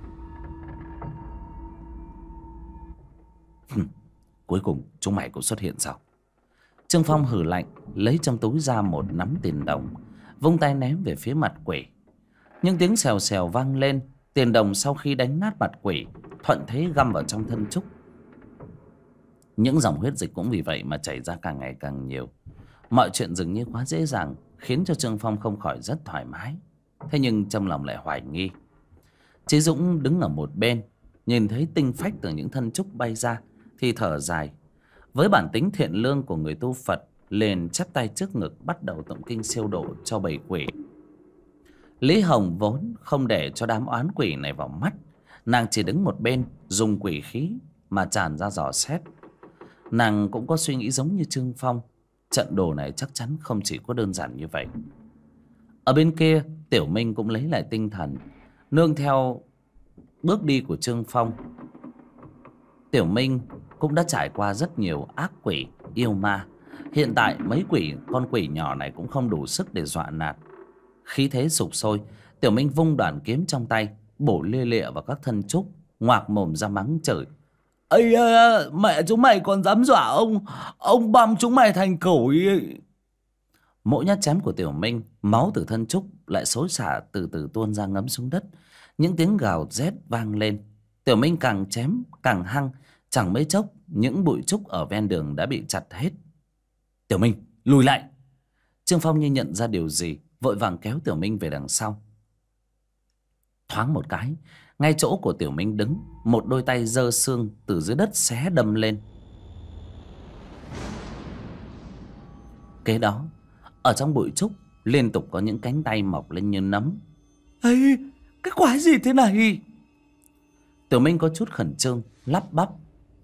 Cuối cùng chúng mày cũng xuất hiện sao? Trương Phong hừ lạnh, lấy trong túi ra một nắm tiền đồng, vung tay ném về phía mặt quỷ. Những tiếng xèo xèo vang lên. Tiền đồng sau khi đánh nát mặt quỷ, thuận thế găm vào trong thân trúc. Những dòng huyết dịch cũng vì vậy mà chảy ra càng ngày càng nhiều. Mọi chuyện dường như quá dễ dàng, khiến cho Trương Phong không khỏi rất thoải mái. Thế nhưng trong lòng lại hoài nghi. Chí Dũng đứng ở một bên, nhìn thấy tinh phách từ những thân trúc bay ra thì thở dài. Với bản tính thiện lương của người tu Phật, liền chắp tay trước ngực bắt đầu tụng kinh siêu độ cho bầy quỷ. Lý Hồng vốn không để cho đám oán quỷ này vào mắt. Nàng chỉ đứng một bên dùng quỷ khí mà tràn ra dò xét. Nàng cũng có suy nghĩ giống như Trương Phong. Trận đồ này chắc chắn không chỉ có đơn giản như vậy. Ở bên kia, Tiểu Minh cũng lấy lại tinh thần, nương theo bước đi của Trương Phong. Tiểu Minh cũng đã trải qua rất nhiều ác quỷ, yêu ma. Hiện tại mấy con quỷ nhỏ này cũng không đủ sức để dọa nạt. Khí thế sục sôi, Tiểu Minh vung đoạn kiếm trong tay, bổ lia lịa vào các thân trúc, ngoạc mồm ra mắng chửi. Ây, mẹ chúng mày còn dám dọa ông băm chúng mày thành củi. Mỗi nhát chém của Tiểu Minh, máu từ thân trúc lại xối xả từ từ tuôn ra ngấm xuống đất. Những tiếng gào rét vang lên. Tiểu Minh càng chém càng hăng. Chẳng mấy chốc những bụi trúc ở ven đường đã bị chặt hết. Tiểu Minh, lùi lại. Trương Phong như nhận ra điều gì, vội vàng kéo Tiểu Minh về đằng sau. Thoáng một cái, ngay chỗ của Tiểu Minh đứng, một đôi tay giơ xương từ dưới đất xé đâm lên. Kế đó, ở trong bụi trúc liên tục có những cánh tay mọc lên như nấm. Ê, cái quái gì thế này? Tiểu Minh có chút khẩn trương, lắp bắp.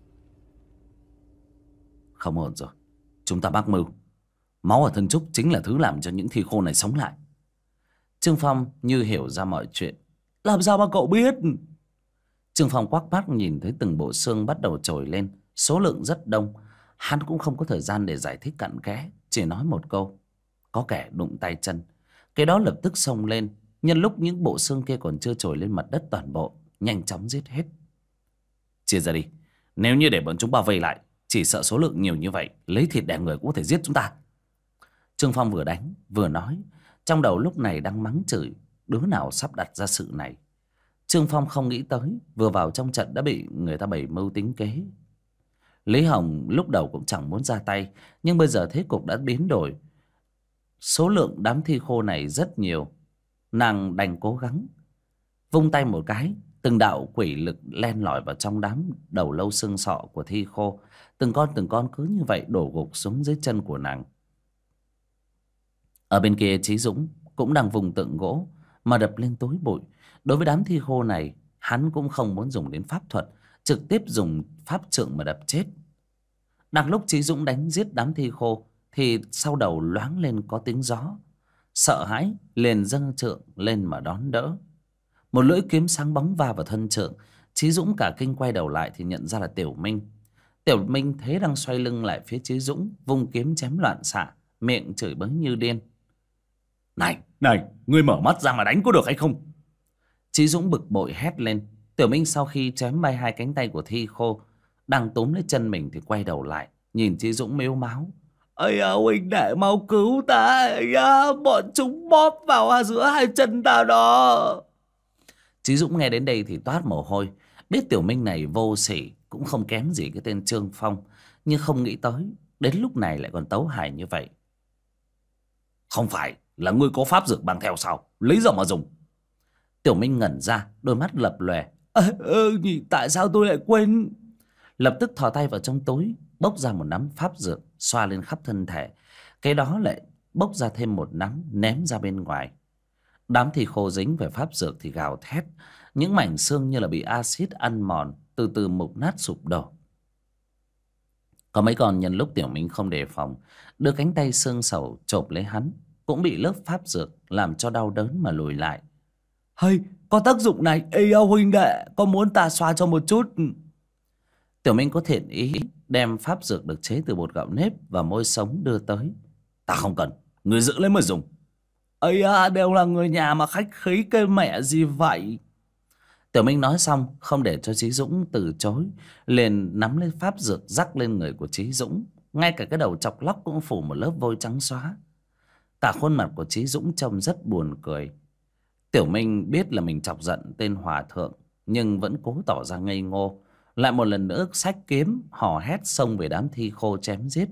Không ổn rồi, chúng ta mắc mưu. Máu ở thân trúc chính là thứ làm cho những thi khô này sống lại. Trương Phong như hiểu ra mọi chuyện. Làm sao mà cậu biết? Trương Phong quắc mắt nhìn thấy từng bộ xương bắt đầu trồi lên, số lượng rất đông. Hắn cũng không có thời gian để giải thích cặn kẽ, chỉ nói một câu. Có kẻ đụng tay chân. Cái đó lập tức xông lên, nhân lúc những bộ xương kia còn chưa trồi lên mặt đất toàn bộ, nhanh chóng giết hết. Chia ra đi, nếu như để bọn chúng bao vây lại, chỉ sợ số lượng nhiều như vậy, lấy thịt đẻ người cũng có thể giết chúng ta. Trương Phong vừa đánh vừa nói, trong đầu lúc này đang mắng chửi đứa nào sắp đặt ra sự này. Trương Phong không nghĩ tới vừa vào trong trận đã bị người ta bày mưu tính kế. Lý Hồng lúc đầu cũng chẳng muốn ra tay, nhưng bây giờ thế cục đã biến đổi. Số lượng đám thi khô này rất nhiều, nàng đành cố gắng. Vung tay một cái, từng đạo quỷ lực len lỏi vào trong đám đầu lâu xương sọ của thi khô. Từng con cứ như vậy đổ gục xuống dưới chân của nàng. Ở bên kia Chí Dũng cũng đang vùng tượng gỗ mà đập lên tối bụi. Đối với đám thi khô này, hắn cũng không muốn dùng đến pháp thuật, trực tiếp dùng pháp trượng mà đập chết. Đang lúc Chí Dũng đánh giết đám thi khô thì sau đầu loáng lên có tiếng gió. Sợ hãi liền dâng trượng lên mà đón đỡ. Một lưỡi kiếm sáng bóng va vào thân trượng. Chí Dũng cả kinh quay đầu lại thì nhận ra là Tiểu Minh. Tiểu Minh thế đang xoay lưng lại phía Chí Dũng, vung kiếm chém loạn xạ, miệng chửi bới như điên. Này, ngươi mở mắt ra mà đánh có được hay không? Chí Dũng bực bội hét lên. Tiểu Minh sau khi chém bay hai cánh tay của thi khô, đang túm lấy chân mình thì quay đầu lại, nhìn Chí Dũng mếu máo. Ây à, huynh đệ mau cứu ta, bọn chúng bóp vào giữa hai chân ta đó. Chí Dũng nghe đến đây thì toát mồ hôi. Biết Tiểu Minh này vô sỉ, cũng không kém gì cái tên Trương Phong, nhưng không nghĩ tới đến lúc này lại còn tấu hài như vậy. Không phải là ngươi có pháp dược mang theo sao? Lấy ra mà dùng. Tiểu Minh ngẩn ra, đôi mắt lập lòe. Tại sao tôi lại quên? Lập tức thò tay vào trong túi, bốc ra một nắm pháp dược, xoa lên khắp thân thể. Cái đó lại bốc ra thêm một nắm, ném ra bên ngoài. Đám thi khô dính về pháp dược thì gào thét. Những mảnh xương như là bị axit ăn mòn, từ từ mục nát sụp đổ. Có mấy con nhân lúc Tiểu Minh không đề phòng, đưa cánh tay xương sầu chộp lấy hắn, cũng bị lớp pháp dược làm cho đau đớn mà lùi lại. Hay, có tác dụng này. Ê huynh đệ, có muốn ta xoa cho một chút? Tiểu Minh có thiện ý đem pháp dược được chế từ bột gạo nếp và môi sống đưa tới. Ta không cần, người giữ lấy mà dùng. Ây à, đều là người nhà mà khách khí cái mẹ gì vậy? Tiểu Minh nói xong, không để cho Chí Dũng từ chối, liền nắm lấy pháp dược rắc lên người của Chí Dũng. Ngay cả cái đầu chọc lóc cũng phủ một lớp vôi trắng xóa. Cả khuôn mặt của Chí Dũng trông rất buồn cười. Tiểu Minh biết là mình chọc giận tên hòa thượng, nhưng vẫn cố tỏ ra ngây ngô, lại một lần nữa xách kiếm hò hét xông về đám thi khô chém giết.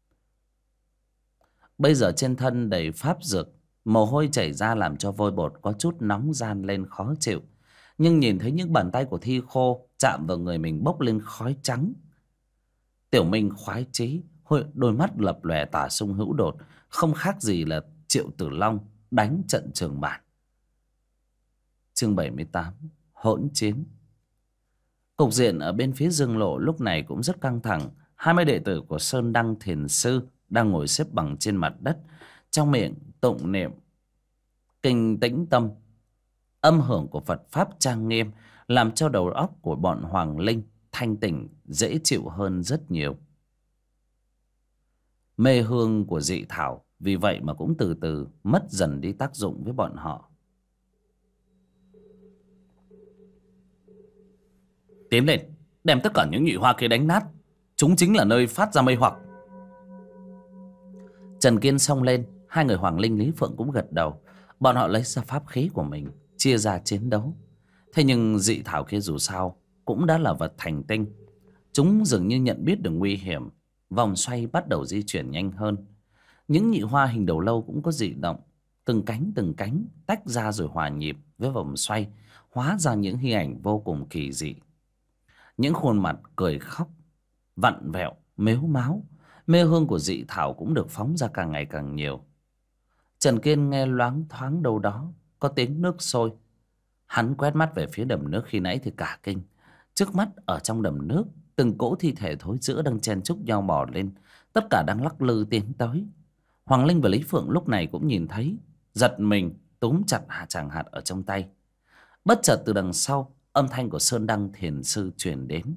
Bây giờ trên thân đầy pháp dược, mồ hôi chảy ra làm cho vôi bột có chút nóng ran lên khó chịu. Nhưng nhìn thấy những bàn tay của thi khô chạm vào người mình bốc lên khói trắng, Tiểu Minh khoái chí, đôi mắt lập lòe tả sung hữu đột, không khác gì là Triệu Tử Long đánh trận trường bản. Chương 78: Hỗn chiến. Cục diện ở bên phía Dương Lộ lúc này cũng rất căng thẳng. 20 đệ tử của Sơn Đăng Thiền Sư đang ngồi xếp bằng trên mặt đất, trong miệng tụng niệm kinh tĩnh tâm. Âm hưởng của Phật pháp trang nghiêm làm cho đầu óc của bọn hoàng linh thanh tỉnh, dễ chịu hơn rất nhiều. Mê hương của dị thảo vì vậy mà cũng từ từ mất dần đi tác dụng với bọn họ. Tiến lên, đem tất cả những nhụy hoa kia đánh nát. Chúng chính là nơi phát ra mê hoặc. Trần Kiên xông lên, hai người hoàng linh Lý Phượng cũng gật đầu. Bọn họ lấy ra pháp khí của mình, chia ra chiến đấu. Thế nhưng dị thảo kia dù sao cũng đã là vật thành tinh. Chúng dường như nhận biết được nguy hiểm, vòng xoay bắt đầu di chuyển nhanh hơn. Những nhị hoa hình đầu lâu cũng có dị động, từng cánh tách ra rồi hòa nhịp với vòng xoay, hóa ra những hình ảnh vô cùng kỳ dị. Những khuôn mặt cười khóc, vặn vẹo, mếu máo. Mê hương của dị thảo cũng được phóng ra càng ngày càng nhiều. Trần Kiên nghe loáng thoáng đâu đó có tiếng nước sôi. Hắn quét mắt về phía đầm nước khi nãy thì cả kinh. Trước mắt ở trong đầm nước, từng cỗ thi thể thối rữa đang chen chúc nhau bò lên, tất cả đang lắc lư tiến tới. Hoàng Linh và Lý Phượng lúc này cũng nhìn thấy, giật mình túm chặt chàng hạt ở trong tay. Bất chợt từ đằng sau, âm thanh của Sơn Đăng Thiền Sư truyền đến.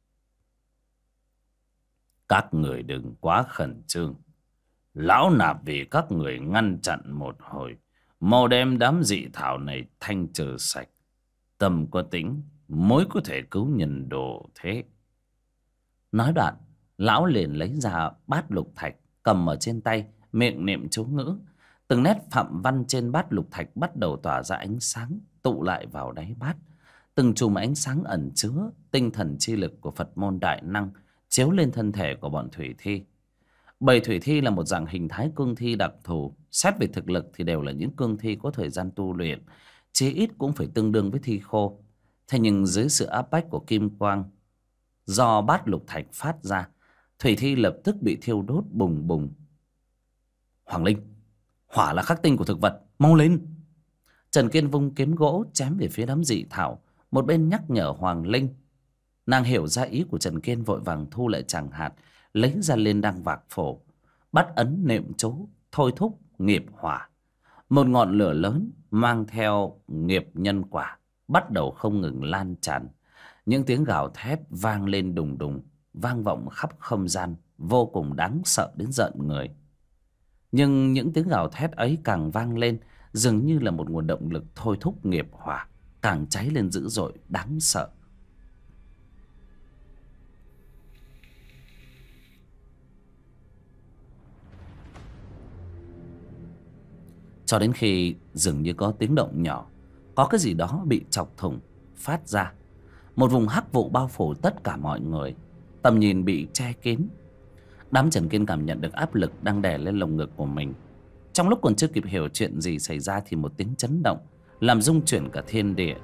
Các người đừng quá khẩn trương. Lão nạp vì các người ngăn chặn một hồi, mau đem đám dị thảo này thanh trừ sạch. Tâm có tính mới có thể cứu nhân độ thế. Nói đoạn, lão liền lấy ra bát lục thạch cầm ở trên tay, miệng niệm chú ngữ. Từng nét phạm văn trên bát lục thạch bắt đầu tỏa ra ánh sáng, tụ lại vào đáy bát. Từng chùm ánh sáng ẩn chứa tinh thần chi lực của Phật môn đại năng chiếu lên thân thể của bọn thủy thi. Bầy thủy thi là một dạng hình thái cương thi đặc thù. Xét về thực lực thì đều là những cương thi có thời gian tu luyện, chí ít cũng phải tương đương với thi khô. Thế nhưng dưới sự áp bách của kim quang do bát lục thạch phát ra, thủy thi lập tức bị thiêu đốt bùng bùng. Hoàng Linh, hỏa là khắc tinh của thực vật, mau lên. Trần Kiên vung kiếm gỗ chém về phía đám dị thảo, một bên nhắc nhở Hoàng Linh. Nàng hiểu ra ý của Trần Kiên, vội vàng thu lại tràng hạt, lấy ra lên đăng vạc phổ, bắt ấn niệm chú thôi thúc nghiệp hỏa. Một ngọn lửa lớn mang theo nghiệp nhân quả bắt đầu không ngừng lan tràn. Những tiếng gào thét vang lên đùng đùng, vang vọng khắp không gian, vô cùng đáng sợ đến rợn người. Nhưng những tiếng gào thét ấy càng vang lên, dường như là một nguồn động lực thôi thúc nghiệp hỏa càng cháy lên dữ dội, đáng sợ. Cho đến khi dường như có tiếng động nhỏ, có cái gì đó bị chọc thủng phát ra. Một vùng hắc vụ bao phủ tất cả mọi người, tầm nhìn bị che kín. Đám Trần Kiên cảm nhận được áp lực đang đè lên lồng ngực của mình. Trong lúc còn chưa kịp hiểu chuyện gì xảy ra thì một tiếng chấn động làm rung chuyển cả thiên địa.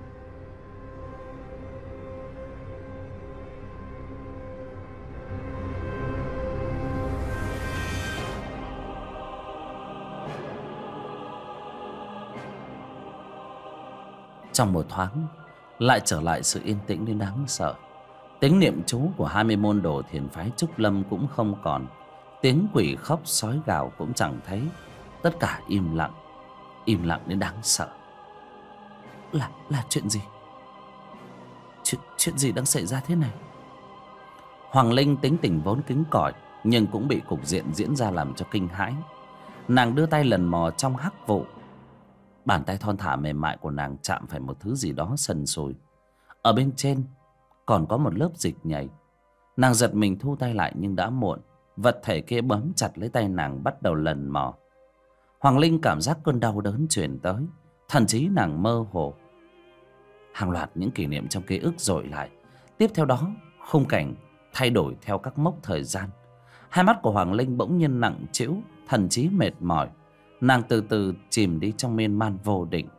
Trong một thoáng lại trở lại sự yên tĩnh đến đáng sợ. Tiếng niệm chú của 20 môn đồ thiền phái Trúc Lâm cũng không còn. Tiếng quỷ khóc sói gào cũng chẳng thấy. Tất cả im lặng đến đáng sợ. Là chuyện gì? Chuyện gì đang xảy ra thế này? Hoàng Linh tính tình vốn cứng cỏi, nhưng cũng bị cục diện diễn ra làm cho kinh hãi. Nàng đưa tay lần mò trong hắc vụ. Bàn tay thon thả mềm mại của nàng chạm phải một thứ gì đó sần sùi. Ở bên trên còn có một lớp dịch nhầy. Nàng giật mình thu tay lại, nhưng đã muộn. Vật thể kia bấm chặt lấy tay nàng, bắt đầu lần mò. Hoàng Linh cảm giác cơn đau đớn truyền tới, thậm chí nàng mơ hồ. Hàng loạt những kỷ niệm trong ký ức dội lại. Tiếp theo đó khung cảnh thay đổi theo các mốc thời gian. Hai mắt của Hoàng Linh bỗng nhiên nặng trĩu, thần trí mệt mỏi. Nàng từ từ chìm đi trong miên man vô định.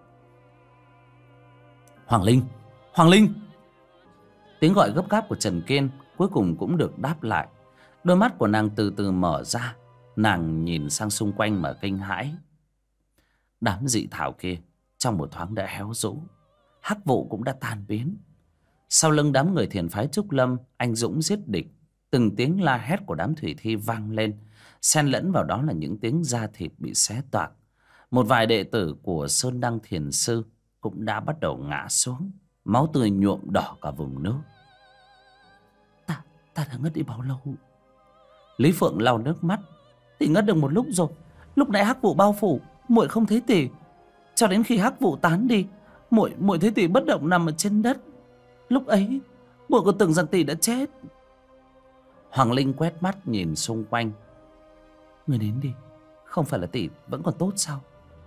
Hoàng Linh! Hoàng Linh! Tiếng gọi gấp gáp của Trần Kiên cuối cùng cũng được đáp lại. Đôi mắt của nàng từ từ mở ra. Nàng nhìn sang xung quanh mà kinh hãi. Đám dị thảo kia trong một thoáng đã héo rũ, hắc vụ cũng đã tan biến. Sau lưng đám người thiền phái Trúc Lâm anh dũng giết địch. Từng tiếng la hét của đám thủy thi vang lên, xen lẫn vào đó là những tiếng da thịt bị xé toạc. Một vài đệ tử của Sơn Đăng Thiền Sư cũng đã bắt đầu ngã xuống, máu tươi nhuộm đỏ cả vùng nước. Ta đã ngất đi bao lâu? Lý Phượng lau nước mắt. Thì ngất được một lúc rồi. Lúc nãy hắc vụ bao phủ, muội không thấy tỷ. Cho đến khi hắc vụ tán đi, muội thấy tỷ bất động nằm ở trên đất. Lúc ấy muội còn tưởng rằng tỷ đã chết. Hoàng Linh quét mắt nhìn xung quanh. Người đến đi, không phải là tỷ vẫn còn tốt sao?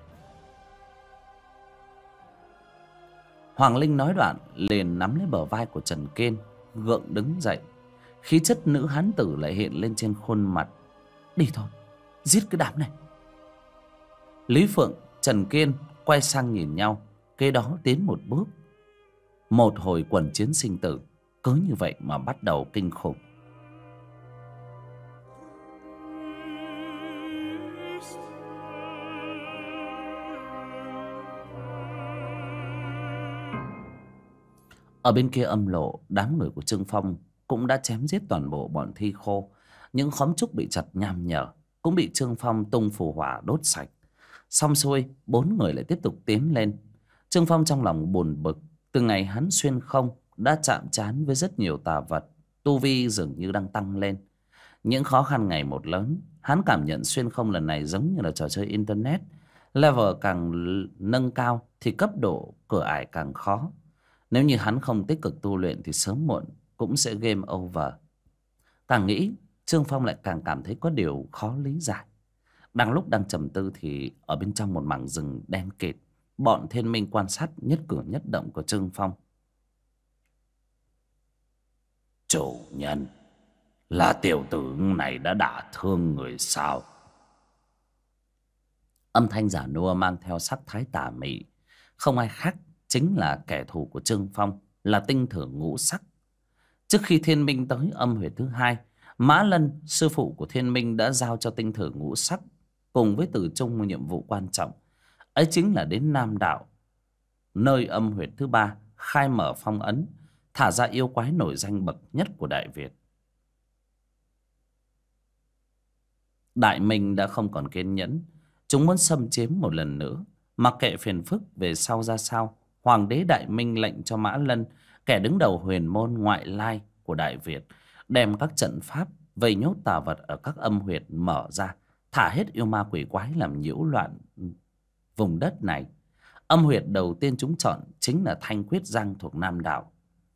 Hoàng Linh nói đoạn liền nắm lấy bờ vai của Trần Kiên, gượng đứng dậy. Khí chất nữ hán tử lại hiện lên trên khuôn mặt. Đi thôi, giết cái đám này. Lý Phượng, Trần Kiên quay sang nhìn nhau, kế đó tiến một bước. Một hồi quần chiến sinh tử cứ như vậy mà bắt đầu kinh khủng. Ở bên kia âm lộ, đám người của Trương Phong cũng đã chém giết toàn bộ bọn thi khô. Những khóm trúc bị chặt nham nhở cũng bị Trương Phong tung phù hỏa đốt sạch. Xong xuôi, 4 người lại tiếp tục tiến lên. Trương Phong trong lòng buồn bực. Từ ngày hắn xuyên không đã chạm trán với rất nhiều tà vật, tu vi dường như đang tăng lên. Những khó khăn ngày một lớn. Hắn cảm nhận xuyên không lần này giống như là trò chơi internet. Level càng nâng cao thì cấp độ cửa ải càng khó. Nếu như hắn không tích cực tu luyện thì sớm muộn cũng sẽ game over. Càng nghĩ, Trương Phong lại càng cảm thấy có điều khó lý giải. Đang lúc đang trầm tư thì ở bên trong một mảng rừng đen kịt, bọn thiên minh quan sát nhất cử nhất động của Trương Phong. Chủ nhân, là tiểu tử này đã đả thương người sao? Âm thanh giả nua mang theo sắc thái tà mị. Không ai khác chính là kẻ thù của Trương Phong, là tinh thử ngũ sắc. Trước khi thiên minh tới âm huyệt thứ hai, Mã Lân, sư phụ của thiên minh, đã giao cho tinh thử ngũ sắc cùng với Từ Trung một nhiệm vụ quan trọng. Ấy chính là đến Nam Đạo, nơi âm huyệt thứ ba, khai mở phong ấn, thả ra yêu quái nổi danh bậc nhất của Đại Việt. Đại Minh đã không còn kiên nhẫn. Chúng muốn xâm chiếm một lần nữa. Mặc kệ phiền phức về sau ra sao, Hoàng đế Đại Minh lệnh cho Mã Lân, kẻ đứng đầu huyền môn ngoại lai của Đại Việt, đem các trận pháp vây nhốt tà vật ở các âm huyệt mở ra, thả hết yêu ma quỷ quái làm nhiễu loạn vùng đất này. Âm huyệt đầu tiên chúng chọn chính là Thanh Quyết Giang thuộc Nam Đạo.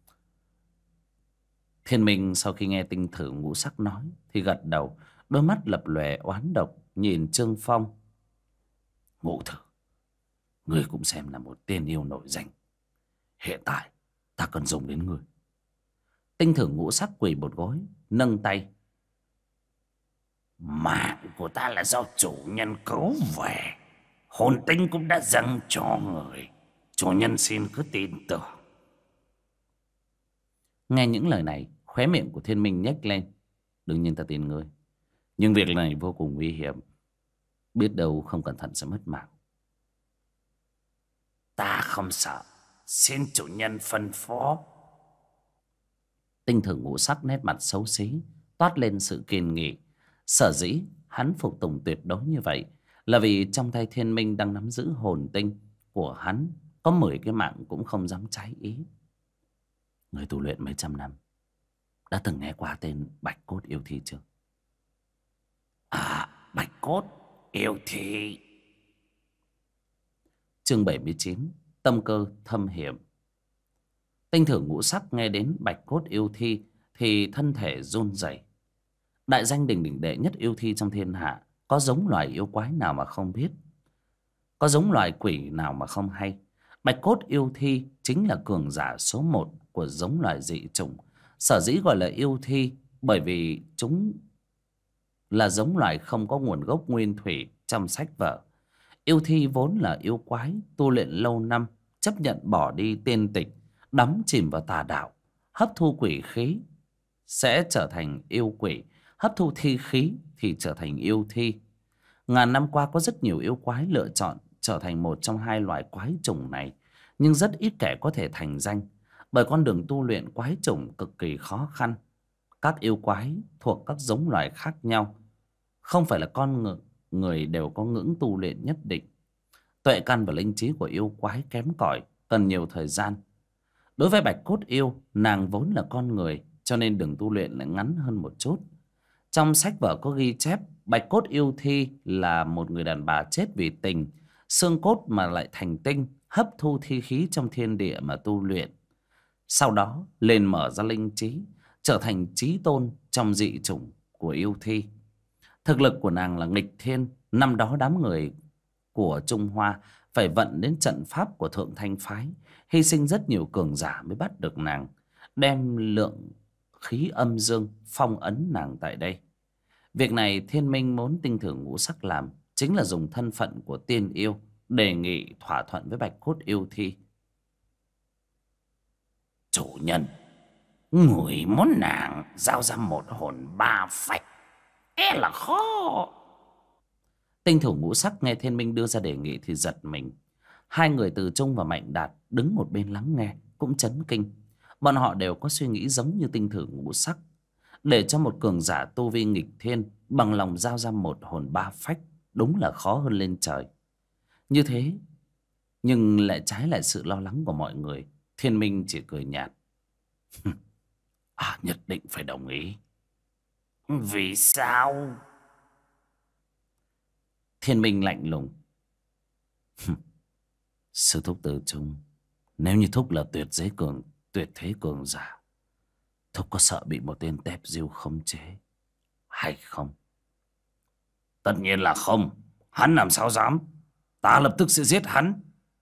Thiên Minh sau khi nghe Tinh Thử Ngũ Sắc nói thì gật đầu, đôi mắt lập lòe oán độc nhìn Trương Phong. Ngũ Thử, ngươi cũng xem là một tên yêu nổi danh. Hiện tại ta cần dùng đến ngươi. Tinh Thử Ngũ Sắc quỳ một gối, nâng tay. Mạng của ta là do chủ nhân cứu về, hồn tinh cũng đã dâng cho người. Chủ nhân xin cứ tin tưởng. Nghe những lời này, khóe miệng của Thiên Minh nhếch lên. Đương nhiên ta tin ngươi, nhưng việc này vô cùng nguy hiểm, biết đâu không cẩn thận sẽ mất mạng. Ta không sợ, xin chủ nhân phân phó. Tinh Thử Ngũ Sắc nét mặt xấu xí, toát lên sự kiên nghị. Sở dĩ hắn phục tùng tuyệt đối như vậy là vì trong tay Thiên Minh đang nắm giữ hồn tinh của hắn, có 10 cái mạng cũng không dám trái ý. Người tu luyện mấy trăm năm, đã từng nghe qua tên Bạch Cốt Yêu Thi chưa? À, Bạch Cốt Yêu Thi. Chương 79, tâm cơ thâm hiểm. Tinh Thử Ngũ Sắc nghe đến Bạch Cốt Yêu Thi thì thân thể run rẩy. Đại danh đỉnh đỉnh đệ nhất yêu thi trong thiên hạ, có giống loài yêu quái nào mà không biết, có giống loài quỷ nào mà không hay. Bạch Cốt Yêu Thi chính là cường giả số 1 của giống loài dị chủng. Sở dĩ gọi là yêu thi bởi vì chúng là giống loài không có nguồn gốc nguyên thủy trong sách vở. Yêu thi vốn là yêu quái tu luyện lâu năm, chấp nhận bỏ đi tiên tịch, đắm chìm vào tà đạo, hấp thu quỷ khí sẽ trở thành yêu quỷ, hấp thu thi khí thì trở thành yêu thi. Ngàn năm qua có rất nhiều yêu quái lựa chọn trở thành một trong hai loài quái chủng này, nhưng rất ít kẻ có thể thành danh, bởi con đường tu luyện quái chủng cực kỳ khó khăn. Các yêu quái thuộc các giống loài khác nhau, không phải là con người đều có ngưỡng tu luyện nhất định. Tuệ căn và linh trí của yêu quái kém cỏi, cần nhiều thời gian. Đối với Bạch Cốt Yêu, nàng vốn là con người, cho nên đường tu luyện lại ngắn hơn một chút. Trong sách vở có ghi chép Bạch Cốt Yêu Thi là một người đàn bà chết vì tình, xương cốt mà lại thành tinh, hấp thu thi khí trong thiên địa mà tu luyện. Sau đó lên mở ra linh trí, trở thành chí tôn trong dị chủng của yêu thi. Thực lực của nàng là nghịch thiên. Năm đó đám người của Trung Hoa phải vận đến trận pháp của Thượng Thanh Phái, hy sinh rất nhiều cường giả mới bắt được nàng, đem lượng khí âm dương phong ấn nàng tại đây. Việc này Thiên Minh muốn Tinh Thử Ngũ Sắc làm chính là dùng thân phận của tiên yêu đề nghị thỏa thuận với Bạch Cốt Yêu Thi. Chủ nhân, người muốn nàng giao ra một hồn 3 phách e là khó. Tinh Thử Ngũ Sắc nghe Thiên Minh đưa ra đề nghị thì giật mình. Hai người Từ Trung và Mạnh Đạt đứng một bên lắng nghe cũng chấn kinh. Bọn họ đều có suy nghĩ giống như Tinh Thử Ngũ Sắc. Để cho một cường giả tu vi nghịch thiên bằng lòng giao ra một hồn 3 phách đúng là khó hơn lên trời. Như thế nhưng lại trái lại sự lo lắng của mọi người. Thiên Minh chỉ cười nhạt. Nhất định phải đồng ý. Vì sao? Thiên Minh lạnh lùng. Sư thúc Từ Trung, nếu như thúc là tuyệt thế cường giả, thúc có sợ bị một tên tép diêu khống chế hay không? Tất nhiên là không. Hắn làm sao dám. Ta lập tức sẽ giết hắn.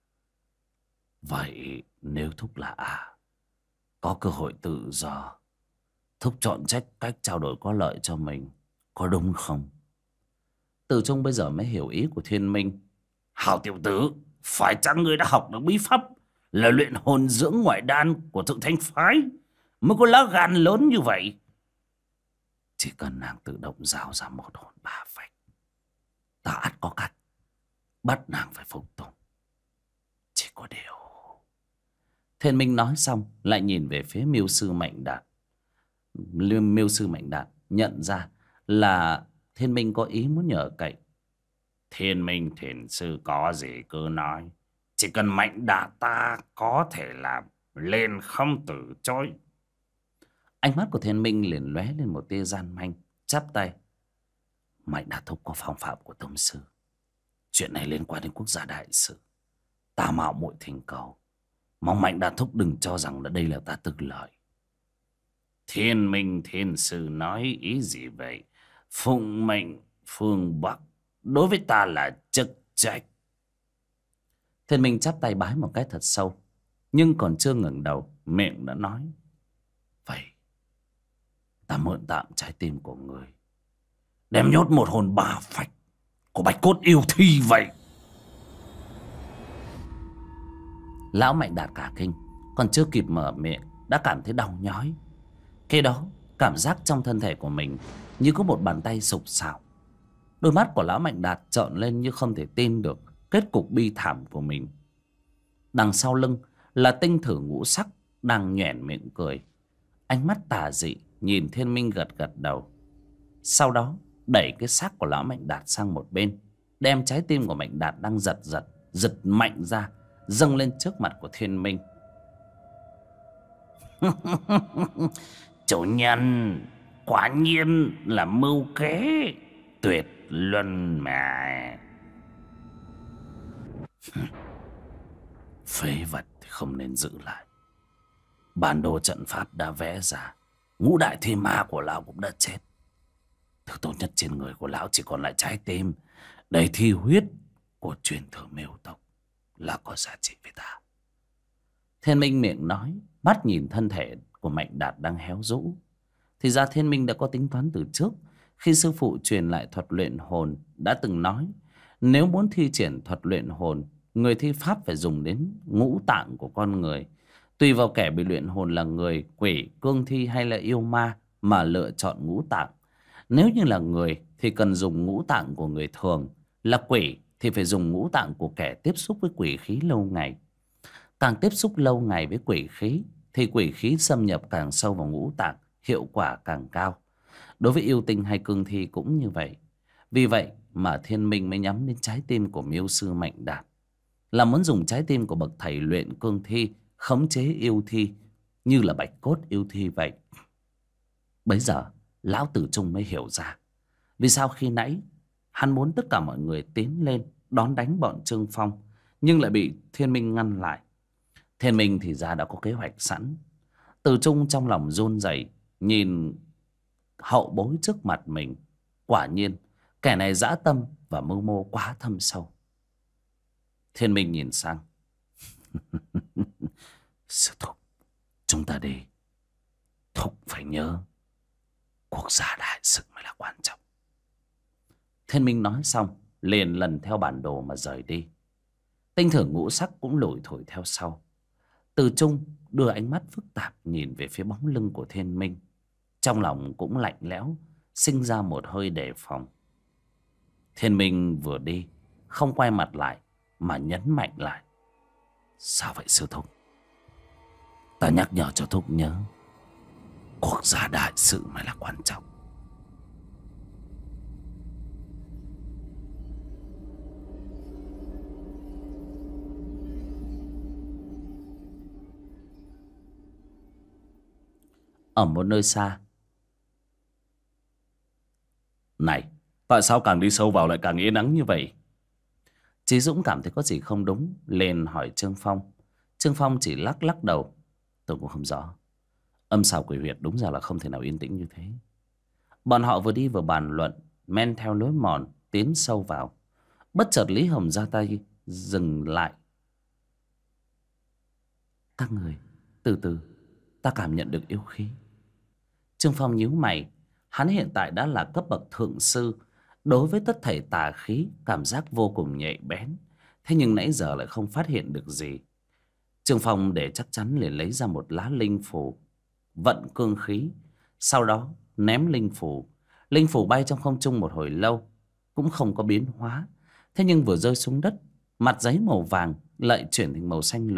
Vậy nếu thúc là có cơ hội tự do, thúc chọn cách trao đổi có lợi cho mình, có đúng không? Từ Trung bây giờ mới hiểu ý của Thiên Minh. Hảo tiểu tử, phải chăng ngươi đã học được bí pháp là luyện hồn dưỡng ngoại đan của Thượng Thanh Phái mới có lá gan lớn như vậy? Chỉ cần nàng tự động giao ra một hồn 3 phách, ta ắt có cách bắt nàng phải phục tùng. Chỉ có điều Thiên Minh nói xong lại nhìn về phía Mưu sư Mạnh Đạt. Mưu sư Mạnh Đạt nhận ra là Thiên Minh có ý muốn nhờ cậy. Thiên Minh thiền sư có gì cứ nói. Chỉ cần Mạnh Đạt ta có thể làm, lên không từ chối. Ánh mắt của Thiên Minh liền lóe lên một tia gian manh, chắp tay. Mạnh Đạt thúc có phong phạm của tông sư. Chuyện này liên quan đến quốc gia đại sự. Ta mạo muội thỉnh cầu, mong Mạnh Đạt thúc đừng cho rằng là đây là ta tự lợi. Thiên Minh thiên sư nói ý gì vậy? Phụng mệnh phương Bắc đối với ta là chức trách. Thiên Minh chắp tay bái một cái thật sâu, nhưng còn chưa ngẩng đầu, miệng đã nói. Vậy ta mượn tạm trái tim của người, đem nhốt một hồn bà phách của bạch cốt yêu thi vậy. Lão Mạnh Đạt cả kinh, còn chưa kịp mở miệng đã cảm thấy đau nhói. Khi đó cảm giác trong thân thể của mình như có một bàn tay sục sạo. Đôi mắt của lão Mạnh Đạt trợn lên như không thể tin được kết cục bi thảm của mình. Đằng sau lưng là Tinh Thử Ngũ Sắc đang nhoẻn miệng cười, ánh mắt tà dị nhìn Thiên Minh gật gật đầu. Sau đó đẩy cái xác của lão Mạnh Đạt sang một bên, đem trái tim của Mạnh Đạt đang giật mạnh ra, dâng lên trước mặt của Thiên Minh. Chủ nhân quả nhiên là mưu kế tuyệt luân mà. Phế vật thì không nên giữ lại. Bản đồ trận pháp đã vẽ ra, ngũ đại thi ma của lão cũng đã chết. Thứ tốt nhất trên người của lão chỉ còn lại trái tim đầy thi huyết của truyền thừa Miêu tộc là có giá trị với ta. Thiên Minh miệng nói, mắt nhìn thân thể của Mạnh Đạt đang héo rũ. Thì ra Thiên Minh đã có tính toán từ trước. Khi sư phụ truyền lại thuật luyện hồn đã từng nói, nếu muốn thi triển thuật luyện hồn, người thi pháp phải dùng đến ngũ tạng của con người. Tùy vào kẻ bị luyện hồn là người, quỷ, cương thi hay là yêu ma mà lựa chọn ngũ tạng. Nếu như là người thì cần dùng ngũ tạng của người thường, là quỷ thì phải dùng ngũ tạng của kẻ tiếp xúc với quỷ khí lâu ngày. Càng tiếp xúc lâu ngày với quỷ khí thì quỷ khí xâm nhập càng sâu vào ngũ tạng, hiệu quả càng cao. Đối với yêu tinh hay cương thi cũng như vậy. Vì vậy mà Thiên Minh mới nhắm đến trái tim của Miêu sư Mạnh Đạt, là muốn dùng trái tim của bậc thầy luyện cương thi khống chế yêu thi như là bạch cốt yêu thi vậy. Bấy giờ lão Tử Trung mới hiểu ra vì sao khi nãy hắn muốn tất cả mọi người tiến lên đón đánh bọn Trương Phong, nhưng lại bị Thiên Minh ngăn lại. Thiên Minh thì ra đã có kế hoạch sẵn. Tử Trung trong lòng run rẩy nhìn hậu bối trước mặt mình. Quả nhiên kẻ này dã tâm và mưu mô quá thâm sâu. Thiên Minh nhìn sang. Sư thúc, chúng ta đi. Thúc phải nhớ, quốc gia đại sự mới là quan trọng. Thiên Minh nói xong liền lần theo bản đồ mà rời đi. Tinh Thử Ngũ Sắc cũng lủi thổi theo sau. Từ Trung đưa ánh mắt phức tạp nhìn về phía bóng lưng của Thiên Minh, trong lòng cũng lạnh lẽo, sinh ra một hơi đề phòng. Thiên Minh vừa đi không quay mặt lại mà nhấn mạnh lại. Sao vậy sư thúc? Ta nhắc nhở cho thúc nhớ, quốc gia đại sự mới là quan trọng. Ở một nơi xa. Này, tại sao càng đi sâu vào lại càng yên ắng như vậy? Chí Dũng cảm thấy có gì không đúng, lên hỏi Trương Phong. Trương Phong chỉ lắc lắc đầu. Tôi cũng không rõ. Âm xào quỷ huyệt đúng ra là không thể nào yên tĩnh như thế. Bọn họ vừa đi vừa bàn luận, men theo lối mòn tiến sâu vào. Bất chợt Lý Hồng ra tay dừng lại. Các người, từ từ, ta cảm nhận được yêu khí. Trương Phong nhíu mày. Hắn hiện tại đã là cấp bậc thượng sư, đối với tất thảy tà khí cảm giác vô cùng nhạy bén. Thế nhưng nãy giờ lại không phát hiện được gì. Trương Phong để chắc chắn liền lấy ra một lá linh phù, vận cương khí, sau đó ném linh phù. Linh phù bay trong không trung một hồi lâu cũng không có biến hóa. Thế nhưng vừa rơi xuống đất, mặt giấy màu vàng lại chuyển thành màu xanh lục,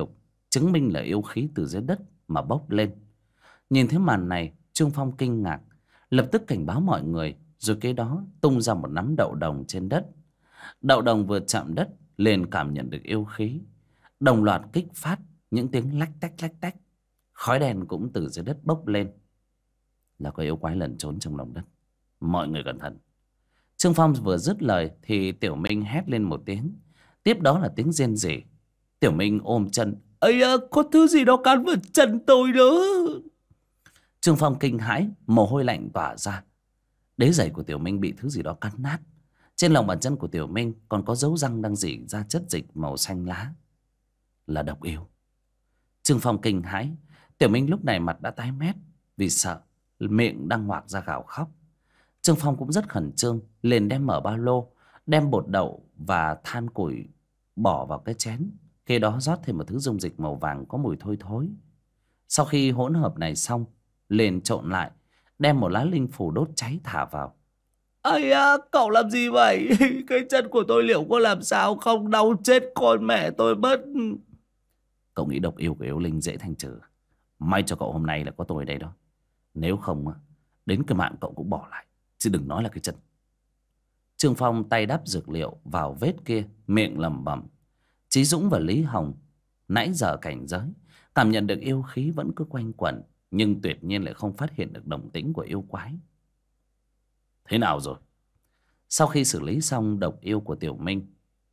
chứng minh là yêu khí từ dưới đất mà bốc lên. Nhìn thấy màn này, Trương Phong kinh ngạc, lập tức cảnh báo mọi người, rồi kế đó tung ra một nắm đậu đồng trên đất. Đậu đồng vừa chạm đất liền cảm nhận được yêu khí, đồng loạt kích phát những tiếng lách tách, khói đen cũng từ dưới đất bốc lên. Là có yêu quái lẩn trốn trong lòng đất, mọi người cẩn thận. Trương Phong vừa dứt lời thì Tiểu Minh hét lên một tiếng, tiếp đó là tiếng rên rỉ. Tiểu Minh ôm chân, ây à, có thứ gì đó cắn vào chân tôi đó. Trương Phong kinh hãi, mồ hôi lạnh tỏa ra. Đế giày của Tiểu Minh bị thứ gì đó cắn nát. Trên lòng bàn chân của Tiểu Minh còn có dấu răng đang rỉ ra chất dịch màu xanh lá. Là độc yêu. Trương Phong kinh hãi. Tiểu Minh lúc này mặt đã tái mét vì sợ, miệng đang ngoạc ra gào khóc. Trương Phong cũng rất khẩn trương, liền đem mở ba lô, đem bột đậu và than củi bỏ vào cái chén, kế đó rót thêm một thứ dung dịch màu vàng có mùi thối thối. Sau khi hỗn hợp này xong, liền trộn lại, đem một lá linh phù đốt cháy thả vào. Ây à, cậu làm gì vậy? Cái chân của tôi liệu có làm sao không? Đau chết con mẹ tôi mất. Cậu nghĩ độc yêu của yêu linh dễ thanh trừ. May cho cậu hôm nay là có tôi ở đây đó. Nếu không, đến cái mạng cậu cũng bỏ lại, chứ đừng nói là cái chân. Trương Phong tay đắp dược liệu vào vết kia, miệng lẩm bẩm. Chí Dũng và Lý Hồng nãy giờ cảnh giới, cảm nhận được yêu khí vẫn cứ quanh quẩn, nhưng tuyệt nhiên lại không phát hiện được động tĩnh của yêu quái. Thế nào rồi? Sau khi xử lý xong độc yêu của Tiểu Minh,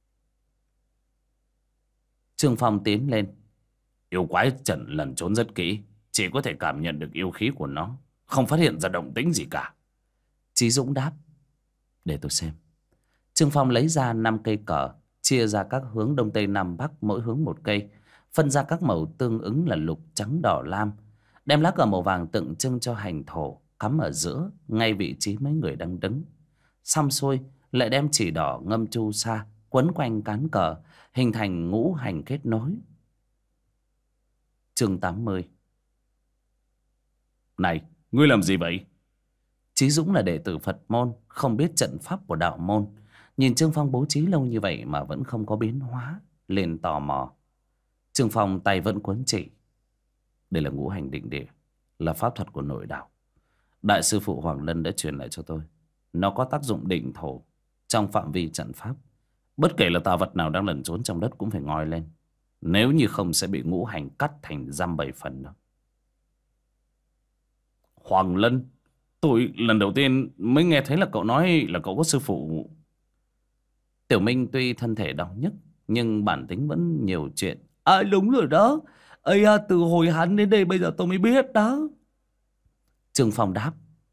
Trương Phong tiến lên. Yêu quái trần lẩn trốn rất kỹ, chỉ có thể cảm nhận được yêu khí của nó, không phát hiện ra động tĩnh gì cả. Chí Dũng đáp. Để tôi xem. Trương Phong lấy ra 5 cây cờ, chia ra các hướng đông tây nam bắc, mỗi hướng một cây, phân ra các màu tương ứng là lục, trắng, đỏ, lam, đem lá cờ màu vàng tượng trưng cho hành thổ cắm ở giữa, ngay vị trí mấy người đang đứng. Xong xuôi lại đem chỉ đỏ ngâm chu sa quấn quanh cán cờ, hình thành ngũ hành kết nối. Chương 80. Này, ngươi làm gì vậy? Chí Dũng là đệ tử Phật môn, không biết trận pháp của đạo môn, nhìn Trương Phong bố trí lâu như vậy mà vẫn không có biến hóa, liền tò mò. Trương Phong tay vẫn quấn chỉ. Đây là ngũ hành định địa, là pháp thuật của nội đạo. Đại sư phụ Hoàng Lân đã truyền lại cho tôi. Nó có tác dụng định thổ trong phạm vi trận pháp. Bất kể là tà vật nào đang lẩn trốn trong đất cũng phải ngoi lên, nếu như không sẽ bị ngũ hành cắt thành dăm 7 phần đó. Hoàng Lân? Tôi lần đầu tiên mới nghe thấy là cậu nói là cậu có sư phụ. Tiểu Minh tuy thân thể đau nhức nhưng bản tính vẫn nhiều chuyện. À đúng rồi đó. Ây à, từ hồi hắn đến đây bây giờ tôi mới biết đó. Trương Phong đáp.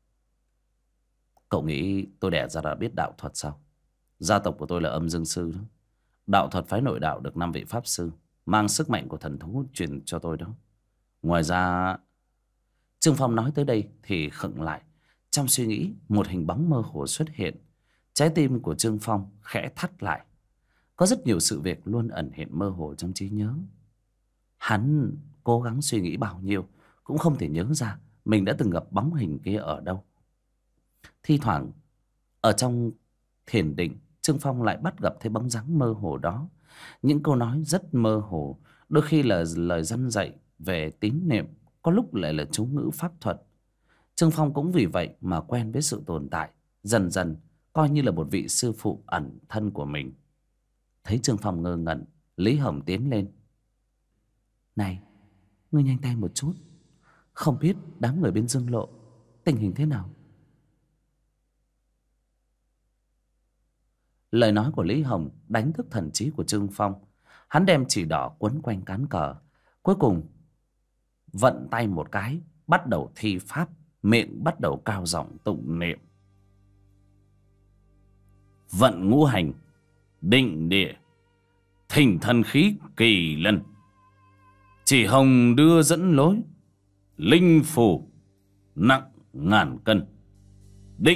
Cậu nghĩ tôi đẻ ra là biết đạo thuật sao? Gia tộc của tôi là Âm Dương Sư đó. Đạo thuật phái nội đạo được 5 vị pháp sư mang sức mạnh của thần thú truyền cho tôi đó. Ngoài ra... Trương Phong nói tới đây thì khựng lại. Trong suy nghĩ, một hình bóng mơ hồ xuất hiện. Trái tim của Trương Phong khẽ thắt lại. Có rất nhiều sự việc luôn ẩn hiện mơ hồ trong trí nhớ. Hắn cố gắng suy nghĩ bao nhiêu cũng không thể nhớ ra mình đã từng gặp bóng hình kia ở đâu. Thi thoảng ở trong thiền định, Trương Phong lại bắt gặp thấy bóng dáng mơ hồ đó. Những câu nói rất mơ hồ, đôi khi là lời răn dạy về tín niệm, có lúc lại là chú ngữ pháp thuật. Trương Phong cũng vì vậy mà quen với sự tồn tại, dần dần coi như là một vị sư phụ ẩn thân của mình. Thấy Trương Phong ngơ ngẩn, Lý Hồng tiến lên. Này, ngươi nhanh tay một chút. Không biết đám người bên Dương Lộ tình hình thế nào? Lời nói của Lý Hồng đánh thức thần trí của Trương Phong. Hắn đem chỉ đỏ quấn quanh cán cờ, cuối cùng vận tay một cái, bắt đầu thi pháp, miệng bắt đầu cao giọng tụng niệm. Vận ngũ hành định địa, thỉnh thần khí kỳ lân, chỉ hồng đưa dẫn lối, linh phù nặng ngàn cân, định.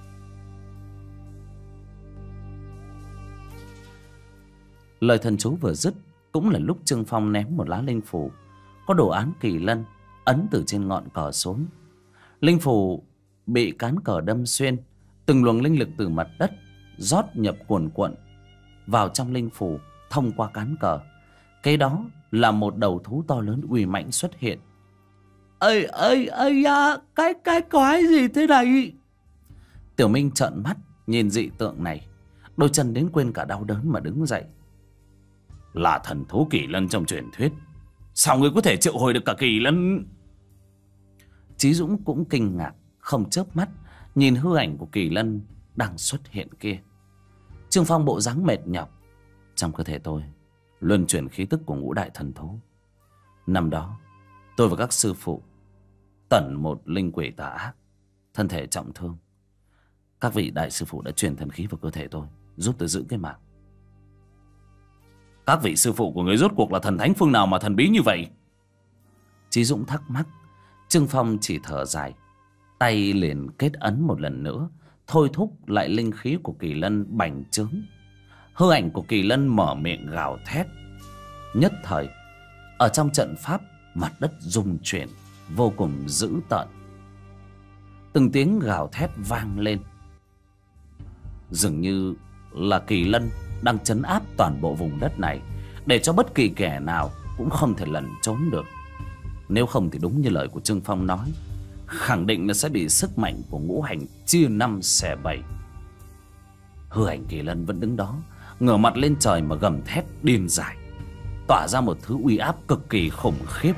Lời thần chú vừa dứt cũng là lúc Trương Phong ném một lá linh phù có đồ án kỳ lân ấn từ trên ngọn cờ xuống. Linh phù bị cán cờ đâm xuyên, từng luồng linh lực từ mặt đất rót nhập cuồn cuộn vào trong linh phù thông qua cán cờ. Kế đó là một đầu thú to lớn uy mãnh xuất hiện. Ây ây ây à, cái quái gì thế này? Tiểu Minh trợn mắt nhìn dị tượng này, đôi chân đến quên cả đau đớn mà đứng dậy. Là thần thú kỳ lân trong truyền thuyết, sao ngươi có thể triệu hồi được cả kỳ lân? Chí Dũng cũng kinh ngạc, không chớp mắt nhìn hư ảnh của kỳ lân đang xuất hiện kia. Trương Phong bộ dáng mệt nhọc. Trong cơ thể tôi luân chuyển khí tức của ngũ đại thần thú. Năm đó tôi và các sư phụ tẩn một linh quỷ tà ác, thân thể trọng thương. Các vị đại sư phụ đã truyền thần khí vào cơ thể tôi, giúp tôi giữ cái mạng. Các vị sư phụ của người rốt cuộc là thần thánh phương nào mà thần bí như vậy? Chí Dũng thắc mắc. Trương Phong chỉ thở dài, tay liền kết ấn một lần nữa, thôi thúc lại linh khí của kỳ lân bành trướng. Hư ảnh của kỳ lân mở miệng gào thét. Nhất thời ở trong trận pháp, mặt đất rung chuyển vô cùng dữ tợn. Từng tiếng gào thét vang lên, dường như là kỳ lân đang trấn áp toàn bộ vùng đất này, để cho bất kỳ kẻ nào cũng không thể lẩn trốn được. Nếu không thì đúng như lời của Trương Phong nói, khẳng định là sẽ bị sức mạnh của ngũ hành chia năm xẻ bảy. Hư ảnh kỳ lân vẫn đứng đó, ngửa mặt lên trời mà gầm thét điên dại, tỏa ra một thứ uy áp cực kỳ khủng khiếp.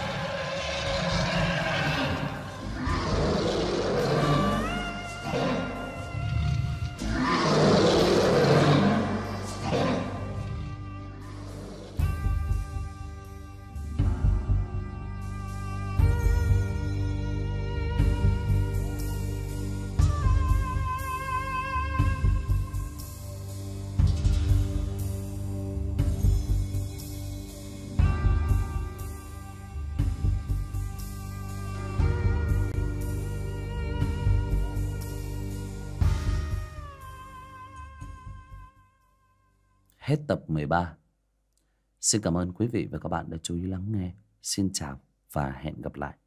Hết tập 13. Xin cảm ơn quý vị và các bạn đã chú ý lắng nghe. Xin chào và hẹn gặp lại.